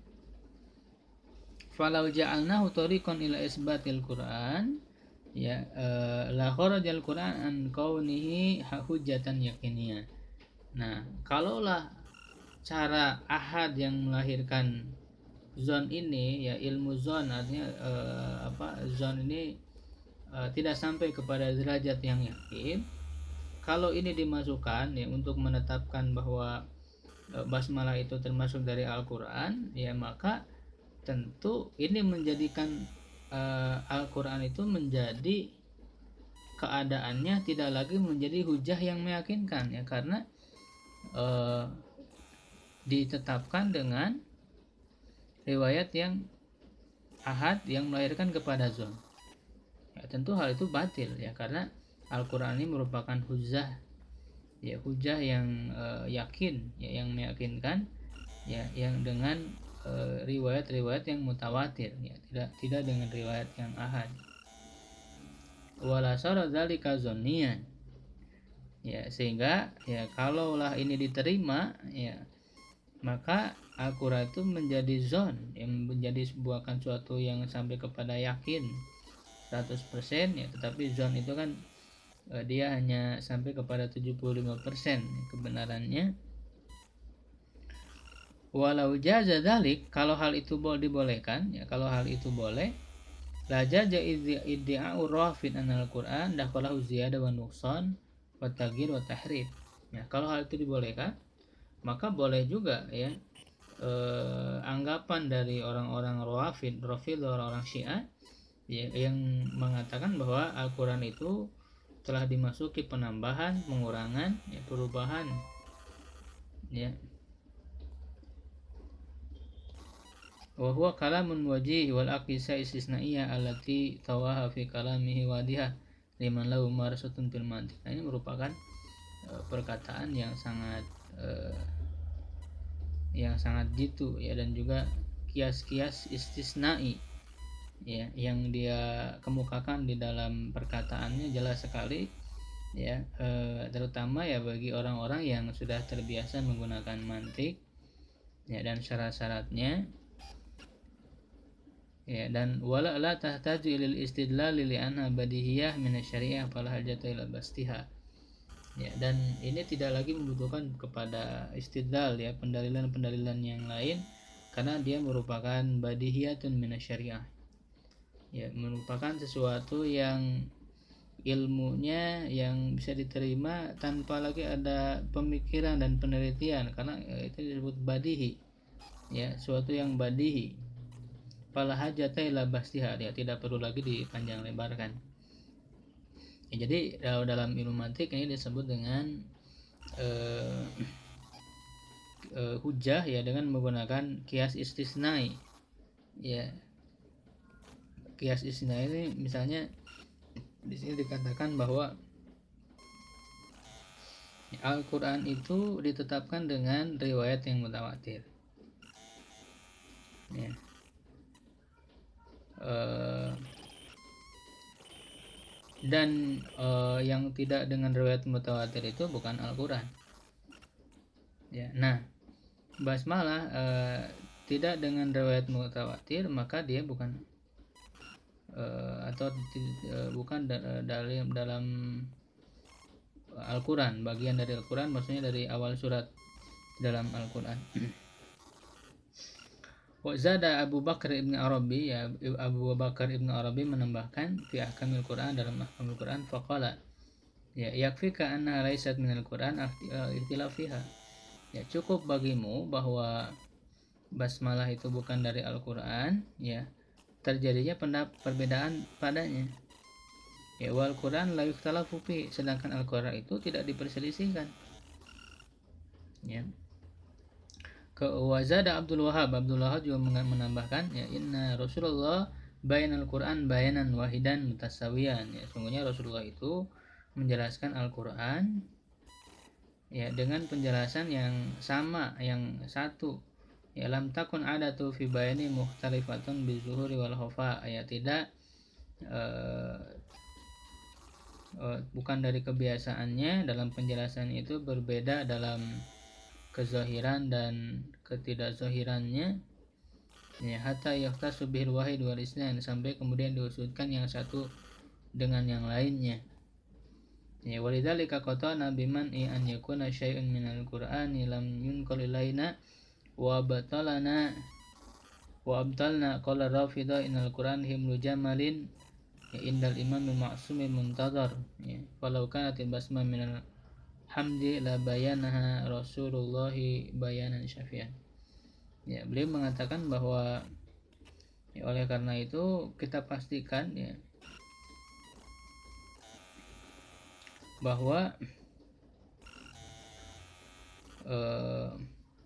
Falau ja'alnahu tariqan ila isbatil Qur'an, ya, eh, la kharajal Qur'an an kaunihi hujjatan yakiniyah. Nah, kalaulah cara ahad yang melahirkan zon ini, ya, ilmu zon, artinya eh, apa zon ini eh, tidak sampai kepada derajat yang yakin, kalau ini dimasukkan, ya, untuk menetapkan bahwa basmalah itu termasuk dari Al-Quran, ya, maka tentu ini menjadikan uh, Al-Quran itu menjadi keadaannya tidak lagi menjadi hujah yang meyakinkan, ya, karena uh, ditetapkan dengan riwayat yang ahad yang melahirkan kepada zon. Ya, tentu hal itu batil, ya, karena Al-Quran ini merupakan hujah, ya, hujah yang uh, yakin, ya, yang meyakinkan, ya, yang dengan uh, riwayat-riwayat yang mutawatir, ya, tidak tidak dengan riwayat yang ahad. Wala sara dzalika dzanniyan, ya, sehingga, ya, kalaulah ini diterima, ya, maka Al-Quran itu menjadi zon, yang menjadi sebuah kan suatu yang sampai kepada yakin seratus persen, ya, tetapi zon itu kan dia hanya sampai kepada tujuh puluh lima persen kebenarannya. Walau jaza dzalik, kalau hal itu boleh dibolehkan, ya, kalau hal itu boleh, la jaza iddi'a'u rafid anal Qur'an dakhalahu ziyadah wa nuqsan wa taghyir wa tahrif. Ya, kalau hal itu dibolehkan, maka boleh juga, ya, eh, anggapan dari orang-orang Rafid, Rafid orang-orang Syiah, ya, yang mengatakan bahwa Al-Qur'an itu telah dimasuki penambahan, pengurangan, ya, perubahan, ya. Wa huwa kalamun wajih wal aqisa istisnaiyah allati tawaha fi kalamihi wadihah liman lahu marasatun fil mantiq. Nah, ini merupakan uh, perkataan yang sangat uh, yang sangat jitu, ya, dan juga kias-kias istisnai, ya, yang dia kemukakan di dalam perkataannya jelas sekali, ya, e, terutama, ya, bagi orang-orang yang sudah terbiasa menggunakan mantik, ya, dan syarat-syaratnya, ya, dan wala la tahtaju ilal istidlal li anna badihiyah min asy-syari'ah fala hajata ila bastiha, ya, dan ini tidak lagi membutuhkan kepada istidlal, ya, pendalilan-pendalilan yang lain, karena dia merupakan badihiyatun minasyariah, ya, merupakan sesuatu yang ilmunya yang bisa diterima tanpa lagi ada pemikiran dan penelitian, karena itu disebut badihi, ya, suatu yang badihi. Fala hajata ila bastiha, ya, tidak perlu lagi dipanjang lebarkan. Ya, jadi dalam ilmu mantik ini disebut dengan uh, uh, hujah, ya, dengan menggunakan kias istisnai, ya. Kias istisnai ini misalnya di sini dikatakan bahwa Al-Quran itu ditetapkan dengan riwayat yang mutawatir, ya. Uh, dan uh, yang tidak dengan riwayat mutawatir itu bukan Al-Quran, ya. Nah, basmalah uh, tidak dengan riwayat mutawatir, maka dia bukan uh, atau uh, bukan da- dalam dalam Al-Quran, bagian dari Al-Quran, maksudnya dari awal surat dalam Al-Quran. Wazada Abu Bakar ibn Arabi, ya, Abu Bakar ibn Arabi menambahkan fi ahkamil Quran, dalam ahkamil Quran, faqala, ya, yakfika anna laysat minal Quran ikhtilaf fiha, ya, cukup bagimu bahwa basmalah itu bukan dari Al-Quran, ya, terjadinya pendap perbedaan padanya, ya, wal Quran la yukhtalafu fi, sedangkan Al-Quran itu tidak diperselisihkan, ya. Ke wazada Abdul Wahab, Abdul Wahab juga menambahkan, ya, inna Rasulullah bayanal Quran bayanan wahidan mutasawiyan, ya, sungguhnya Rasulullah itu menjelaskan Al-Quran, ya, dengan penjelasan yang sama, yang satu, ya, lam takun adatu fi bayani mukhtalifatun bizuhuri wal khafa, ya, tidak uh, uh, bukan dari kebiasaannya dalam penjelasan itu berbeda dalam kezahiran dan ketidakzahirannya, ya, hatta yahtasu bihil wahid wal isnan, sampai kemudian diusutkan yang satu dengan yang lainnya, ya. Walidzalika qatana biman an yakuna syai'un minal qur'ani lam yunqal ilaina wa batalana wa abtalna qala rafidha innal qur'an himlu jamalin, ya, indal imamil ma'sumil muntazar, ya, walau kanat basma minal hamdi la bayanaha Rasulullahi bayanan syafian, ya, beliau mengatakan bahwa, ya, oleh karena itu kita pastikan, ya, bahwa eh,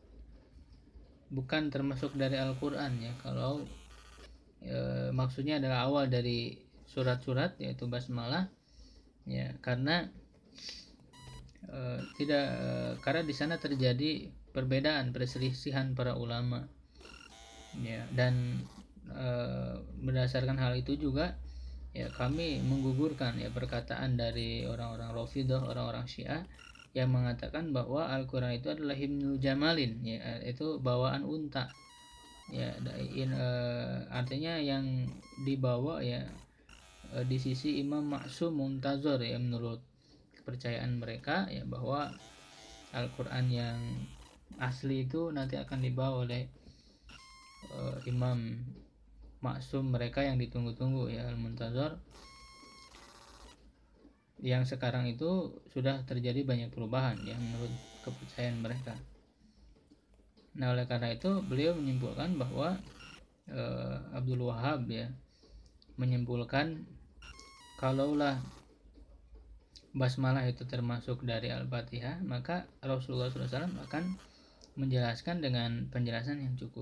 bukan termasuk dari Al-Quran, ya, kalau eh, maksudnya adalah awal dari surat-surat, yaitu basmalah, ya, karena Uh, tidak uh, karena di sana terjadi perbedaan, perselisihan para ulama, ya, dan uh, berdasarkan hal itu juga, ya, kami menggugurkan, ya, perkataan dari orang-orang Rafidhah, orang-orang Syiah yang mengatakan bahwa Al-Quran itu adalah himnu jamalin, ya, itu bawaan unta, ya, in, uh, artinya yang dibawa, ya, uh, di sisi Imam Ma'sum Muntazar, ya, menurut kepercayaan mereka, ya, bahwa Al-Quran yang asli itu nanti akan dibawa oleh uh, Imam Maksum mereka yang ditunggu-tunggu, ya, Al-Muntazar, yang sekarang itu sudah terjadi banyak perubahan, ya, menurut kepercayaan mereka. Nah, oleh karena itu beliau menyimpulkan bahwa uh, Abdul Wahab, ya, menyimpulkan kalaulah basmalah itu termasuk dari Al-Fatihah, maka Rasulullah shallallahu alaihi wasallam akan menjelaskan dengan penjelasan yang cukup.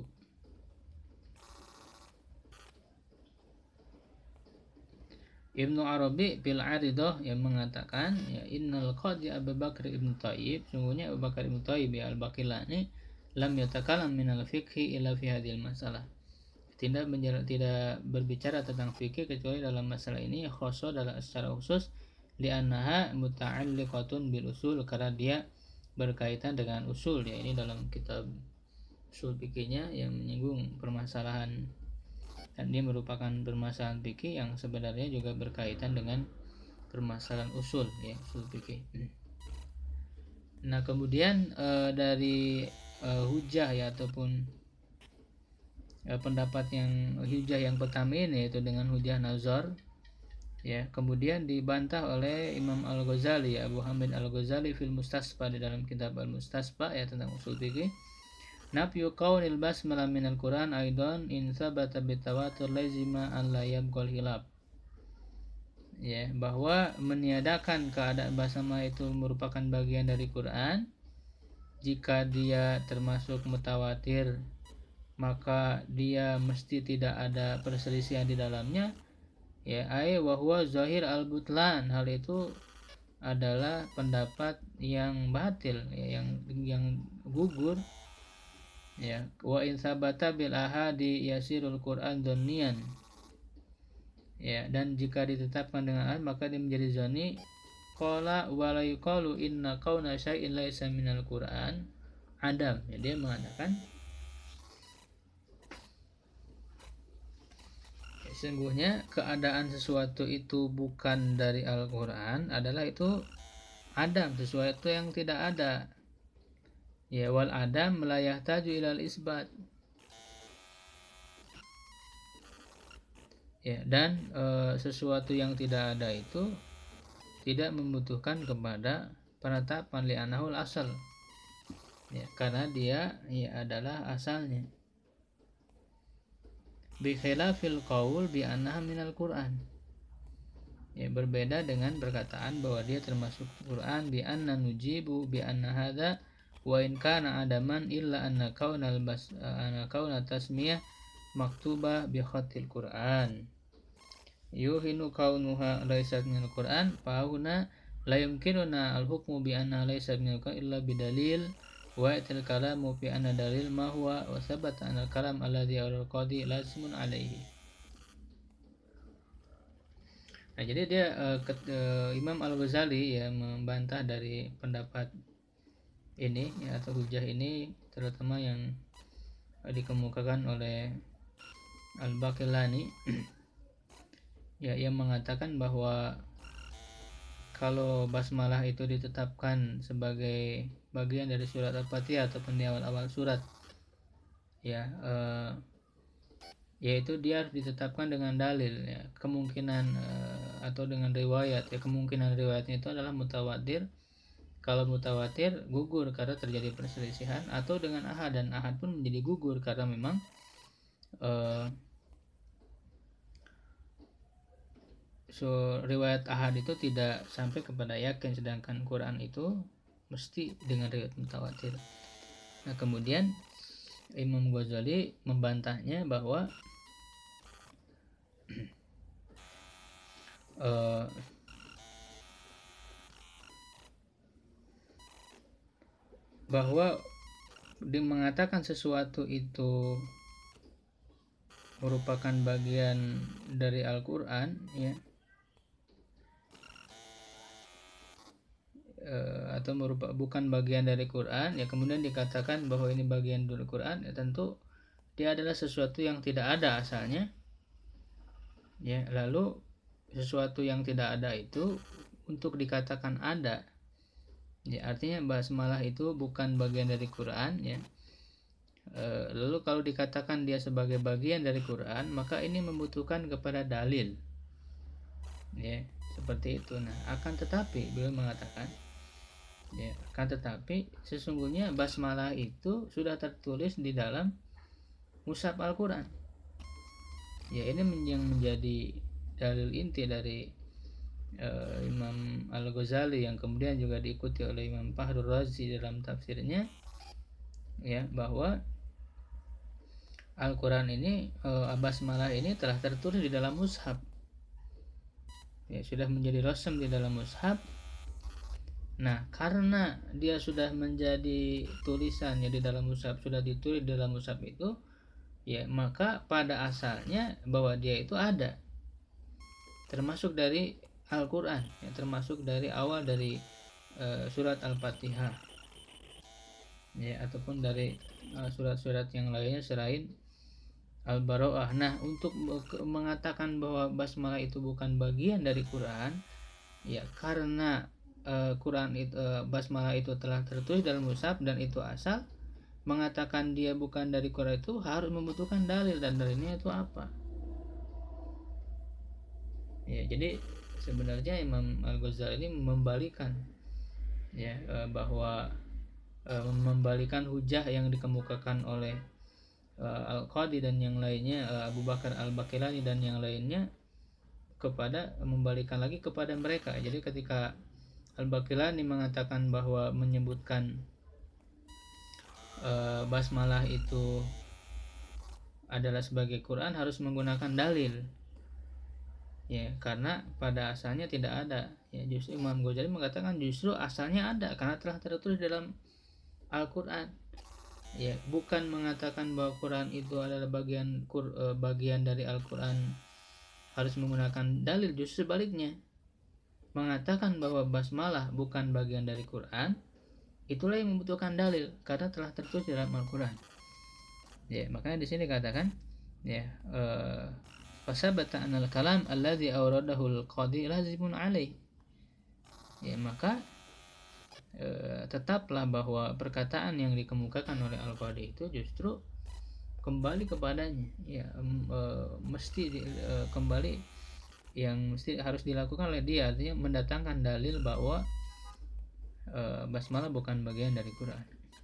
Ibnu Arabi fil Aridah yang mengatakan, ya, innal qadi Abu Bakar ibn Thayyib, sungguhnya Abu Bakar ibn Thayyib, ya, Al-Baqillani, lam yatakalam minal fiqhi illa fi hadhil masalah, tidak menjel- tidak berbicara tentang fikih kecuali dalam masalah ini, khoso dalam secara khusus, li'annaha muta'alliqatun bil usul, karena dia berkaitan dengan usul, ya, ini dalam kitab usul fikihnya yang menyinggung permasalahan, dan dia merupakan permasalahan fikih yang sebenarnya juga berkaitan dengan permasalahan usul, ya, usul fikih. Nah, kemudian e, dari e, hujah, ya, ataupun eh, pendapat yang hujah yang pertama ini, yaitu dengan hujah nazar, ya, kemudian dibantah oleh Imam Al-Ghazali, ya, Abu Hamid Al-Ghazali fil Mustasfa, di dalam kitab Al-Mustasfa, ya, tentang usul fikih. Nafyu qaulil basmalah minal Quran aidan in sabata bitawatur lazima an la yabqal hilab. Ya, bahwa meniadakan keadaan basmalah itu merupakan bagian dari Quran jika dia termasuk mutawatir, maka dia mesti tidak ada perselisihan di dalamnya. Ya, ay wa huwa zahir al-butlan, hal itu adalah pendapat yang batil, ya, yang yang gugur. Ya, wa in sabata bil ahadi yasirul Quran dzanniyan. Ya, dan jika ditetapkan dengan ahad maka dia menjadi zani. Qala wa la yuqalu inna kauna syai'in laisa minal Quran adam. Ya, dia mengatakan ya, sesungguhnya keadaan sesuatu itu bukan dari Al-Quran adalah itu adam, sesuatu yang tidak ada. Ya, wal adam la yahtaju ilal isbat. Ya, dan e, sesuatu yang tidak ada itu tidak membutuhkan kepada penetapan li'anahul asal. Ya, karena dia ya adalah asalnya. Bi khilafil qaul bi annaha minal Qur'an. Ya, berbeda dengan perkataan bahwa dia termasuk Quran, bi anna nujibu bi anna hadza wa in kana adaman illa anna kaunal bas anna kauna tasmiyah maktuba bi khatil Quran yuhinu kaunuha laysat minal Quran fa huna la yumkinuna al hukmu bi anna laysa minal Quran illa bidalil wa atil kalamu bi anna dalil ma huwa wa sabata anal kalam alladhi al qadi lazimun alaihi. Nah, jadi dia uh, ke, uh, Imam Al-Ghazali ya membantah dari pendapat ini, ya, atau hujah ini, terutama yang uh, dikemukakan oleh Al-Baqillani. Ya, yang mengatakan bahwa kalau basmalah itu ditetapkan sebagai bagian dari surat Al-Fatihah ataupun di awal-awal surat, ya, uh, yaitu dia harus ditetapkan dengan dalil, ya, kemungkinan uh, atau dengan riwayat, ya, kemungkinan riwayatnya itu adalah mutawatir. Kalau mutawatir gugur karena terjadi perselisihan, atau dengan ahad, dan ahad pun menjadi gugur karena memang uh, so, riwayat ahad itu tidak sampai kepada yakin, sedangkan Quran itu mesti dengan riwayat mutawatir. Nah, kemudian Imam Ghazali membantahnya bahwa uh, bahwa dia mengatakan sesuatu itu merupakan bagian dari Al-Quran, ya, e, atau merupakan bukan bagian dari Quran, ya, kemudian dikatakan bahwa ini bagian dari Quran, ya, tentu dia adalah sesuatu yang tidak ada asalnya, ya. Lalu sesuatu yang tidak ada itu untuk dikatakan ada, ya, artinya basmalah itu bukan bagian dari Quran, ya. E, lalu kalau dikatakan dia sebagai bagian dari Quran, maka ini membutuhkan kepada dalil, ya, seperti itu. Nah, akan tetapi beliau mengatakan, ya, akan tetapi sesungguhnya basmalah itu sudah tertulis di dalam mushaf Al-Quran. Ya, ini yang menjadi dalil inti dari Uh, Imam Al-Ghazali, yang kemudian juga diikuti oleh Imam Fakhrul Razi dalam tafsirnya, ya, bahwa Al-Quran ini, uh, basmalah ini telah tertulis di dalam mushaf, ya, sudah menjadi rasam di dalam mushaf. Nah, karena dia sudah menjadi tulisannya di dalam mushaf, sudah ditulis di dalam mushaf itu, ya, maka pada asalnya bahwa dia itu ada, termasuk dari Al-Quran, ya, termasuk dari awal dari uh, surat Al-Fatihah, ya, ataupun dari uh, surat-surat yang lainnya selain Al-Bara'ah. Nah, untuk mengatakan bahwa basmalah itu bukan bagian dari Quran, ya, karena uh, Quran itu uh, basmalah itu telah tertulis dalam mushaf dan itu asal, mengatakan dia bukan dari Quran itu harus membutuhkan dalil, dan dalilnya itu apa? Ya, jadi sebenarnya Imam Al-Ghazali ini membalikan ya bahwa membalikan hujah yang dikemukakan oleh Al-Qadi dan yang lainnya, Abu Bakar Al-Baqilani dan yang lainnya, kepada membalikan lagi kepada mereka. Jadi ketika Al-Baqilani mengatakan bahwa menyebutkan uh, basmalah itu adalah sebagai Quran harus menggunakan dalil, ya, karena pada asalnya tidak ada. Ya, justru Imam Ghazali mengatakan justru asalnya ada karena telah tertulis dalam Al-Quran. Ya, bukan mengatakan bahwa Quran itu adalah bagian bagian dari Al-Quran harus menggunakan dalil, justru sebaliknya. Mengatakan bahwa basmalah bukan bagian dari Quran, itulah yang membutuhkan dalil karena telah tertulis dalam Al-Quran. Ya, makanya di sini katakan ya fasabata anal kalam alladzi awradahu al-qadi lazimun alaih. Ya, maka E, tetaplah bahwa perkataan yang dikemukakan oleh Al-Qadi itu justru kembali kepadanya, ya, e, mesti e, kembali yang mesti harus dilakukan oleh dia, artinya mendatangkan dalil bahwa e, basmalah bukan bagian dari Quran.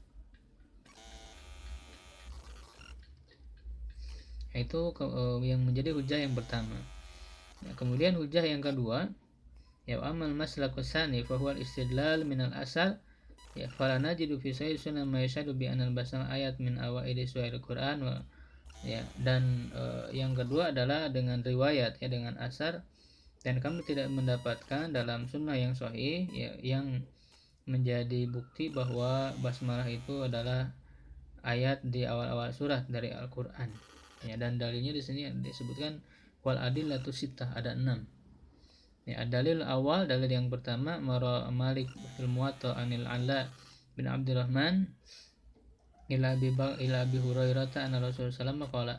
Itu ke, e, yang menjadi hujah yang pertama. Nah, kemudian hujah yang kedua, ya amal maslakus tsani fa huwa al-istidlal min al-asal, ya fala najidu fi sahih sunnah ma yashhadu bi anal basal ayat min awaili suwail Quran wa, ya, dan uh, yang kedua adalah dengan riwayat, ya, dengan asar, dan kami tidak mendapatkan dalam sunnah yang sahih, ya, yang menjadi bukti bahwa basmalah itu adalah ayat di awal-awal surat dari Al-Qur'an, ya, dan dalilnya di sini disebutkan wal adillatu sittah, ada enam. Ya, dalil awal, dalil yang pertama Mara Malik fil Muwatta anil Ala bin Abdurrahman ila bi ila bi Hurairah anna Rasulullah sallallahu alaihi wasallam qala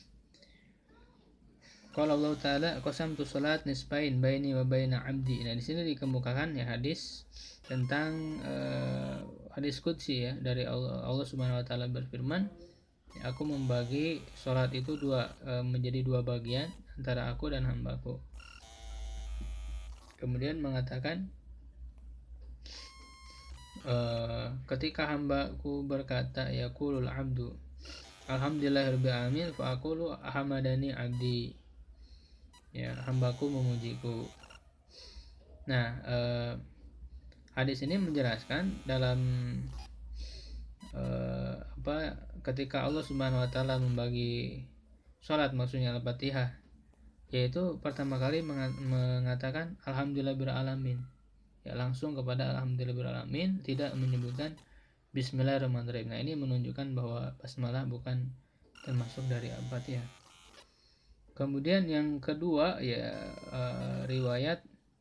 qala Allah taala qasamtu salat nisfain baini wa baina abdi. Nah, di sini dikemukakan ya hadis tentang uh, hadis qudsi, ya, dari Allah, Allah Subhanahu wa taala berfirman, ya, aku membagi salat itu dua uh, menjadi dua bagian antara aku dan hambaku. Kemudian mengatakan e, ketika hambaku berkata yaqulul abdu alhamdulillahirabbil alamin fa aqulu hamadani abdi, ya, hambaku memujiku. Nah, e, hadis ini menjelaskan dalam e, apa ketika Allah Subhanahu wa taala membagi salat, maksudnya Al-Fatihah, yaitu pertama kali mengatakan alhamdulillahirabbil alamin, ya, langsung kepada alhamdulillahirabbil alamin, tidak menyebutkan bismillahirrahmanirrahim. Nah, ini menunjukkan bahwa basmalah bukan termasuk dari Al-Fatihah. Kemudian yang kedua, ya, uh, riwayat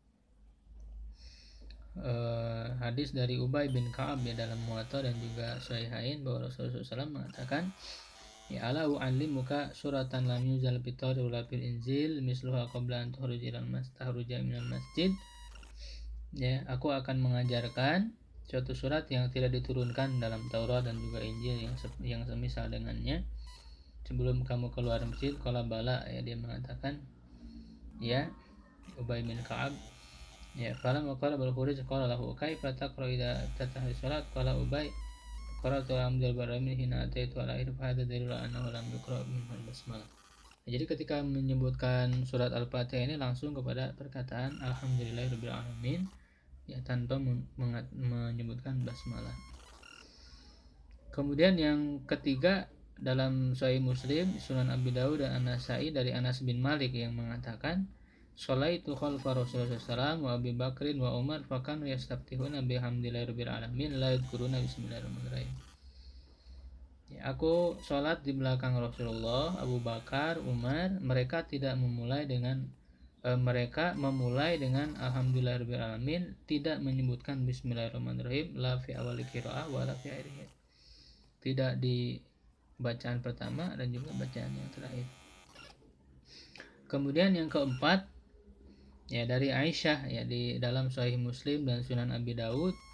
uh, hadis dari Ubay bin Ka'ab, ya, dalam Muwatta dan juga Sahihain, bahwa Rasulullah shallallahu alaihi wasallam mengatakan, ya ala u'allimuka suratan lam yuzal bitari wala fil injil misluha qabla an tukhruja ilal mastahruja minal masjid. Ya, aku akan mengajarkan suatu surat yang tidak diturunkan dalam Taurat dan juga Injil yang yang semisal dengannya sebelum kamu keluar masjid. Qala bala, ya, dia mengatakan, ya, Ubay bin Ka'ab, ya, falamma qala bal khuruj qala lahu kaifa taqra idza tatahhi salat qala Ubay qara'tu alhamdulillah hina ataitu ala irfa'ada dalil annahu lam yuqra' min al-basmalah. Jadi ketika menyebutkan surat Al-Fatihah ini langsung kepada perkataan alhamdulillahirabbil alamin, ya, tanpa menyebutkan basmalah. Kemudian yang ketiga, dalam Sahih Muslim, Sunan Abi Dawud dan An-Nasa'i dari Anas bin Malik yang mengatakan, sholaitu khalfa Rasulullah sallallahu alaihi wasallam wa Abi Bakrin wa Umar fakanu yastaftihuna bihamdillahirabbil alamin la yadhkuruna bismillahirrahmanirrahim. Ya, aku sholat di belakang Rasulullah, Abu Bakar, Umar, mereka tidak memulai dengan e, mereka memulai dengan alhamdulillahirabbil alamin, tidak menyebutkan bismillahirrahmanirrahim, la fi awali qiraah wa la fi akhirih, tidak di bacaan pertama dan juga bacaan yang terakhir. Kemudian yang keempat, ya, dari Aisyah, ya, di dalam Sahih Muslim dan Sunan Abi Dawud,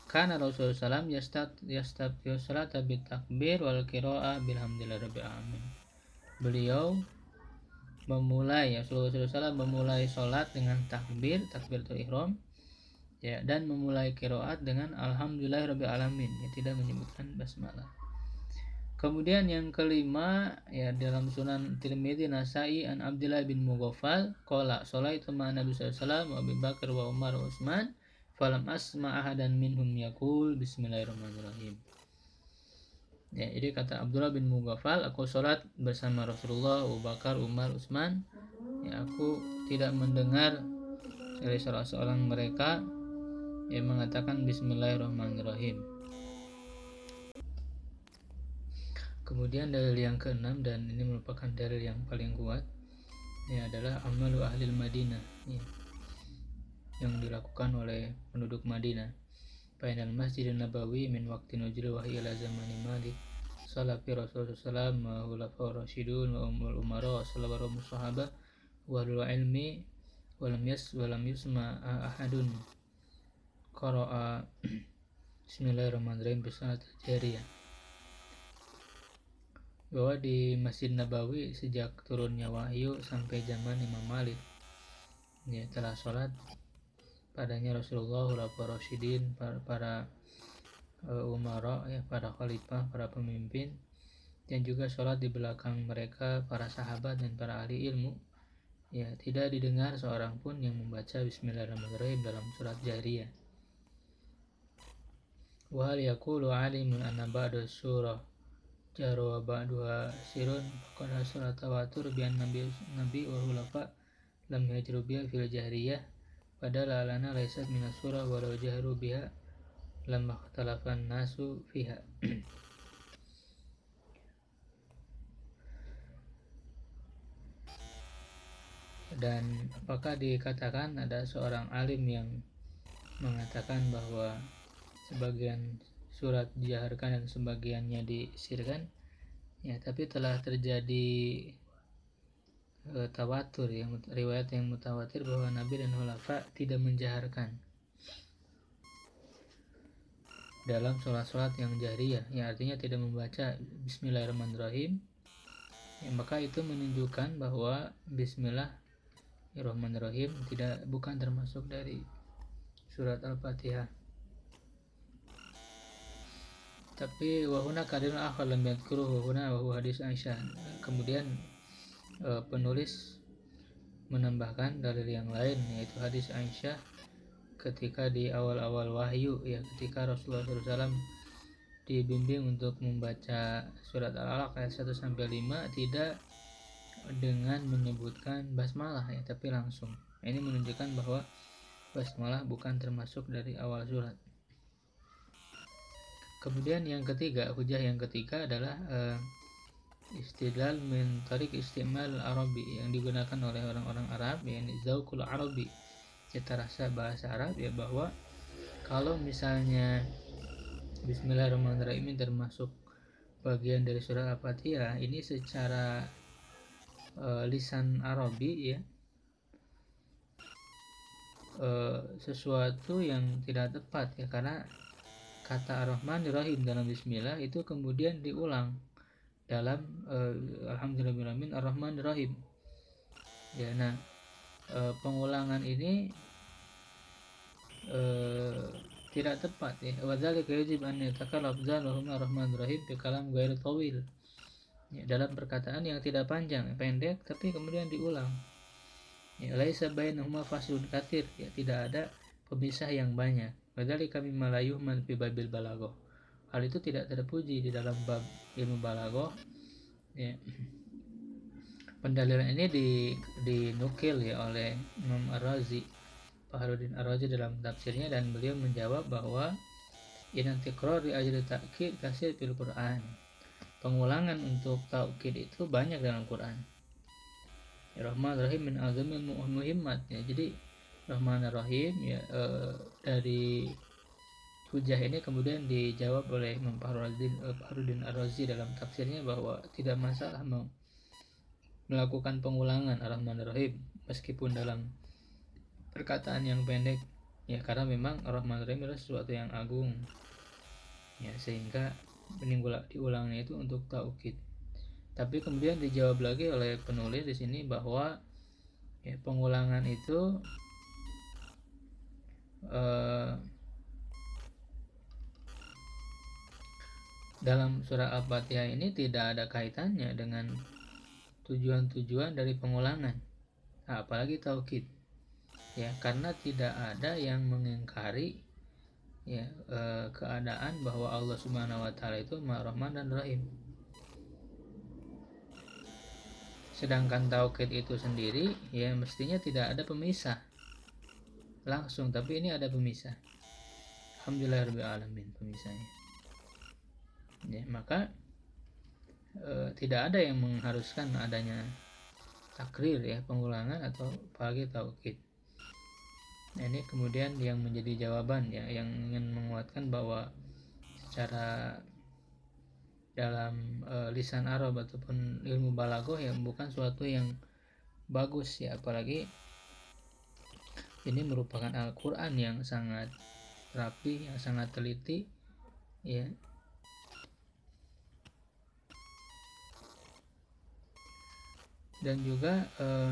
Kana Rasulullah sallallahu alaihi wasallam yastaftihu salata bitakbir wal qiraah bilhamdillah rabbil alamin. Beliau memulai ya Rasulullah sallallahu alaihi wasallam memulai salat dengan takbir, takbiratul ihram ya, dan memulai qiraat dengan alhamdulillah rabbil alamin, ya, tidak menyebutkan basmalah. Kemudian yang kelima ya dalam Sunan Tirmidzi Nasai an Abdullah bin Mughaffal qala sholaitu ma'an Nabi sallallahu alaihi wasallam wa Abu Bakar wa Umar wa Utsman falam asma ahadan minhum yaqul bismillahirrahmanirrahim. Ya, jadi kata Abdullah bin Mughaffal, aku sholat bersama Rasulullah, Abu Bakar, Umar, Utsman. Ya, aku tidak mendengar dari salah seorang mereka yang mengatakan bismillahirrahmanirrahim. Kemudian dalil yang keenam, dan ini merupakan dalil yang paling kuat, ini adalah amalu ahlil Madinah ya, yang dilakukan oleh penduduk Madinah. Bainal Masjidin Nabawi min waqti nuzul wahyi ila zamani Malik salafi Rasulullah sallallahu alaihi wasallam wa khulafa'ur rasyidun wa ummul umara sallallahu sahabah wa ahlul ilmi wa lam yas wa lam yusma ahadun qara'a bismillahirrahmanirrahim bisalat jariyah. Bahwa di Masjid Nabawi sejak turunnya wahyu sampai zaman Imam Malik ya, telah sholat padanya Rasulullah, khulafaur rasyidin, para, para uh, umara ya, para khalifah, para pemimpin, dan juga sholat di belakang mereka para sahabat dan para ahli ilmu ya, tidak didengar seorang pun yang membaca bismillahirrahmanirrahim dalam surat jariyah. Wa hal yaqulu alimun anna ba'da surah jaru wa ba'duha sirun faqad hasala tawatur bi an nabi nabi wa khulafa lam yajru biha fil jahriyah padahal alana laysat minas surah walau jahru biha lamma ikhtalafan nasu fiha. Dan apakah dikatakan ada seorang alim yang mengatakan bahwa sebagian surat dijaharkan dan sebagiannya disirkan ya, tapi telah terjadi e, tawatur yang riwayat yang mutawatir bahwa Nabi dan khulafa tidak menjaharkan dalam sholat-sholat yang jahriyah ya, artinya tidak membaca bismillahirrahmanirrahim ya, maka itu menunjukkan bahwa bismillahirrahmanirrahim tidak bukan termasuk dari surat Al-Fatihah. Tapi wahuna kadirun akhar lam yadhkuruhu wahuna wa hadis Aisyah. Kemudian e, penulis menambahkan dalil yang lain, yaitu hadis Aisyah ketika di awal-awal wahyu ya, ketika Rasulullah shallallahu alaihi wasallam dibimbing untuk membaca surat Al-Alaq ayat satu sampai lima tidak dengan menyebutkan basmalah ya, tapi langsung. Ini menunjukkan bahwa basmalah bukan termasuk dari awal surat. Kemudian yang ketiga, hujah yang ketiga adalah uh, istidlal min tarik istimal Arabi yang digunakan oleh orang-orang Arab, yakni zauqul Arabi, cita rasa bahasa Arab ya, bahwa kalau misalnya bismillahirrahmanirrahim ini termasuk bagian dari surat Al-Fatihah, ini secara uh, lisan Arabi ya, uh, sesuatu yang tidak tepat ya, karena kata Ar-Rahmanir-Rahim dalam bismillah itu kemudian diulang dalam uh, alhamdulillahirrahmanirrahim Ar-Rahmanir-Rahim ya. Nah uh, pengulangan ini uh, tidak tepat ya. Wa dzalika yajib an yatakallaf dzalahum Ar-Rahmanir-Rahim bi kalam ghair tawil ya, dalam perkataan yang tidak panjang, pendek, tapi kemudian diulang ya. Laisa bainahuma faslun katsir ya, tidak ada pemisah yang banyak. Padahal kami malayuh man fi babil balaghah. Hal itu tidak terpuji di dalam bab ilmu balaghah. Ya. Pendalilan ini di, dinukil ya oleh Imam Ar-Razi, Fakhruddin Ar-Razi dalam tafsirnya, dan beliau menjawab bahwa inna tiqrar li ajli ta'kid kasir fil Quran. Pengulangan untuk taukid itu banyak dalam Quran. Ya, Rahman Rahim min azamil muhimmat ya. Jadi Rahman Rahim ya, e, dari hujah ini kemudian dijawab oleh Imam Fakhruddin Ar-Razi dalam tafsirnya bahwa tidak masalah melakukan pengulangan Ar-Rahman Rahim meskipun dalam perkataan yang pendek ya, karena memang Ar-Rahman Ar-Rahim adalah sesuatu yang agung, ya, sehingga diulangnya itu untuk taukid. Tapi kemudian dijawab lagi oleh penulis di sini bahwa ya, pengulangan itu eh, dalam surah Al-Fatihah ini tidak ada kaitannya dengan tujuan-tujuan dari pengulangan, nah, apalagi taukid, ya, karena tidak ada yang mengingkari ya eh, keadaan bahwa Allah Subhanahu wa taala itu Maha Rahman dan Rahim. Sedangkan taukid itu sendiri ya mestinya tidak ada pemisah langsung, tapi ini ada pemisah. Alhamdulillahirabbil alamin pemisahnya. Ya, maka e, tidak ada yang mengharuskan adanya takrir ya, pengulangan atau apalagi taukid. Nah, ini kemudian yang menjadi jawaban ya, yang ingin menguatkan bahwa secara dalam e, lisan Arab ataupun ilmu balaghah yang bukan suatu yang bagus ya, apalagi ini merupakan Al-Quran yang sangat rapi, yang sangat teliti ya. Dan juga eh,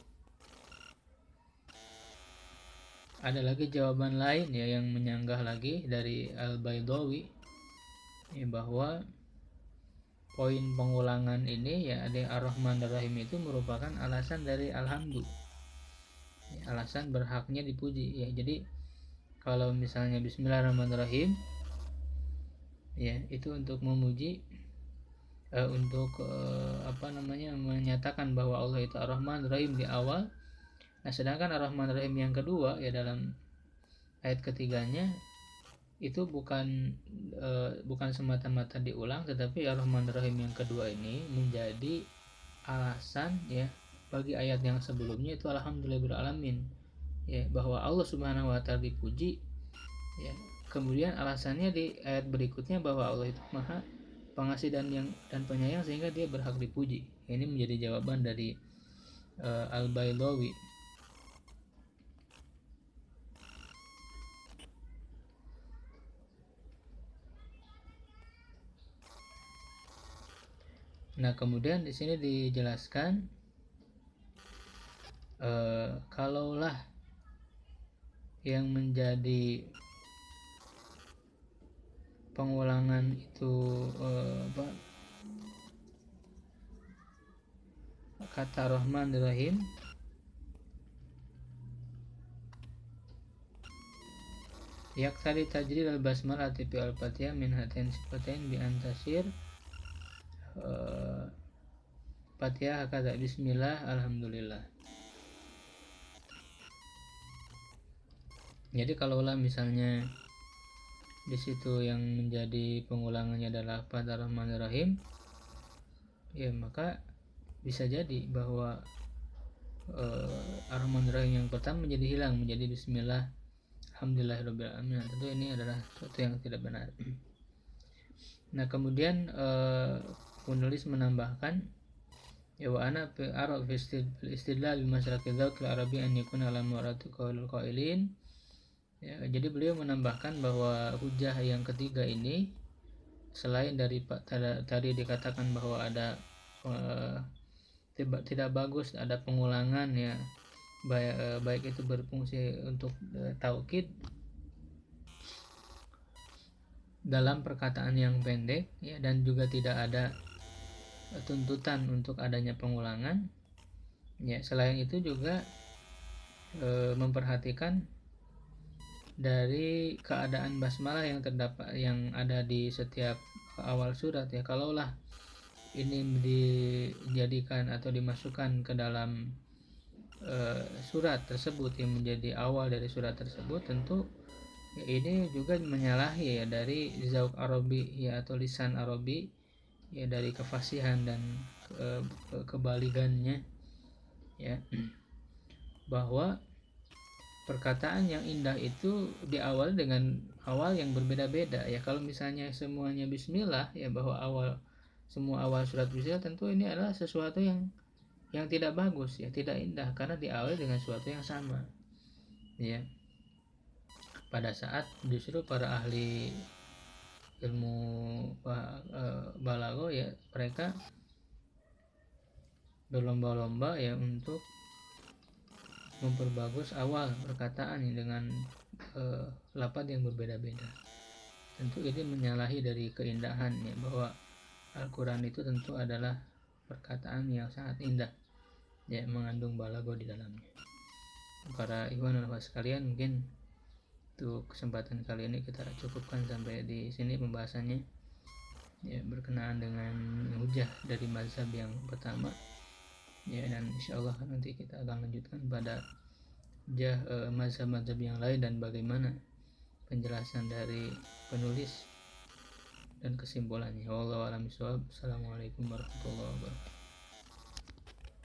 ada lagi jawaban lain ya yang menyanggah lagi dari Al-Baydawi ya, bahwa poin pengulangan ini ya ada Ar-Rahman Ar-Rahim itu merupakan alasan dari Alhamdu ya, alasan berhaknya dipuji ya. Jadi kalau misalnya Bismillahirrahmanirrahim ya itu untuk memuji uh, untuk uh, apa namanya menyatakan bahwa Allah itu Ar-Rahman Ar-Rahim di awal. Nah, sedangkan Ar-Rahman Ar-Rahim yang kedua ya dalam ayat ketiganya itu bukan uh, bukan semata-mata diulang, tetapi Ar-Rahman Ar-Rahim yang kedua ini menjadi alasan ya bagi ayat yang sebelumnya itu Alhamdulillahirabbil alamin ya, bahwa Allah Subhanahu wa taala dipuji ya. Kemudian alasannya di ayat berikutnya bahwa Allah itu Maha Pengasih dan yang dan penyayang sehingga dia berhak dipuji. Ini menjadi jawaban dari uh, Al-Baydawi. Nah, kemudian di sini dijelaskan uh, kalaulah yang menjadi pengulangan itu uh, apa, kata Rahman Rahim yaktari tajrid al-basmalah fi al-fatihah min hatain sifatain bi antasir uh, Fatihah kata bismillah alhamdulillah. Jadi kalaulah misalnya di situ yang menjadi pengulangannya adalah pada Rahman Rahim ya, maka bisa jadi bahwa uh, Ar-Rahman Rahim yang pertama menjadi hilang menjadi bismillah alhamdulillahirabbil alamin. Nah, tentu ini adalah sesuatu yang tidak benar. Nah, kemudian uh, penulis menambahkan ya wa ana fi arab fi istidlal bi masyarakat dzakir arabi an yakuna ala murati qaulul qailin. Ya, jadi beliau menambahkan bahwa hujah yang ketiga ini selain dari tadi dikatakan bahwa ada uh, tidak, tidak bagus ada pengulangan ya, baik, uh, baik itu berfungsi untuk uh, taukid dalam perkataan yang pendek ya, dan juga tidak ada tuntutan untuk adanya pengulangan ya. Selain itu juga uh, memperhatikan dari keadaan basmalah yang terdapat yang ada di setiap awal surat ya. Kalaulah ini dijadikan atau dimasukkan ke dalam e, surat tersebut yang menjadi awal dari surat tersebut, tentu ya, ini juga menyalahi ya dari zauk Arabi ya atau lisan Arabi ya, dari kefasihan dan ke, ke, kebaligannya ya, bahwa perkataan yang indah itu diawali dengan awal yang berbeda-beda ya. Kalau misalnya semuanya bismillah ya, bahwa awal semua awal surat bismillah, tentu ini adalah sesuatu yang yang tidak bagus ya, tidak indah karena diawali dengan sesuatu yang sama ya. pada saat justru para ahli ilmu balago ya mereka berlomba-lomba ya untuk memperbagus awal perkataan dengan uh, lafaz yang berbeda-beda. Tentu ini menyalahi dari keindahan ya, bahwa Al-Quran itu tentu adalah perkataan yang sangat indah ya, mengandung balago di dalamnya. Para ikhwan dan akhwat sekalian, mungkin untuk kesempatan kali ini kita cukupkan sampai di sini pembahasannya ya, berkenaan dengan hujah dari mazhab yang pertama ya, dan insyaallah nanti kita akan lanjutkan pada hujah eh, mazhab-mazhab yang lain dan bagaimana penjelasan dari penulis dan kesimpulannya. Wallahu a'lam bishawab. Assalamualaikum warahmatullahi wabarakatuh.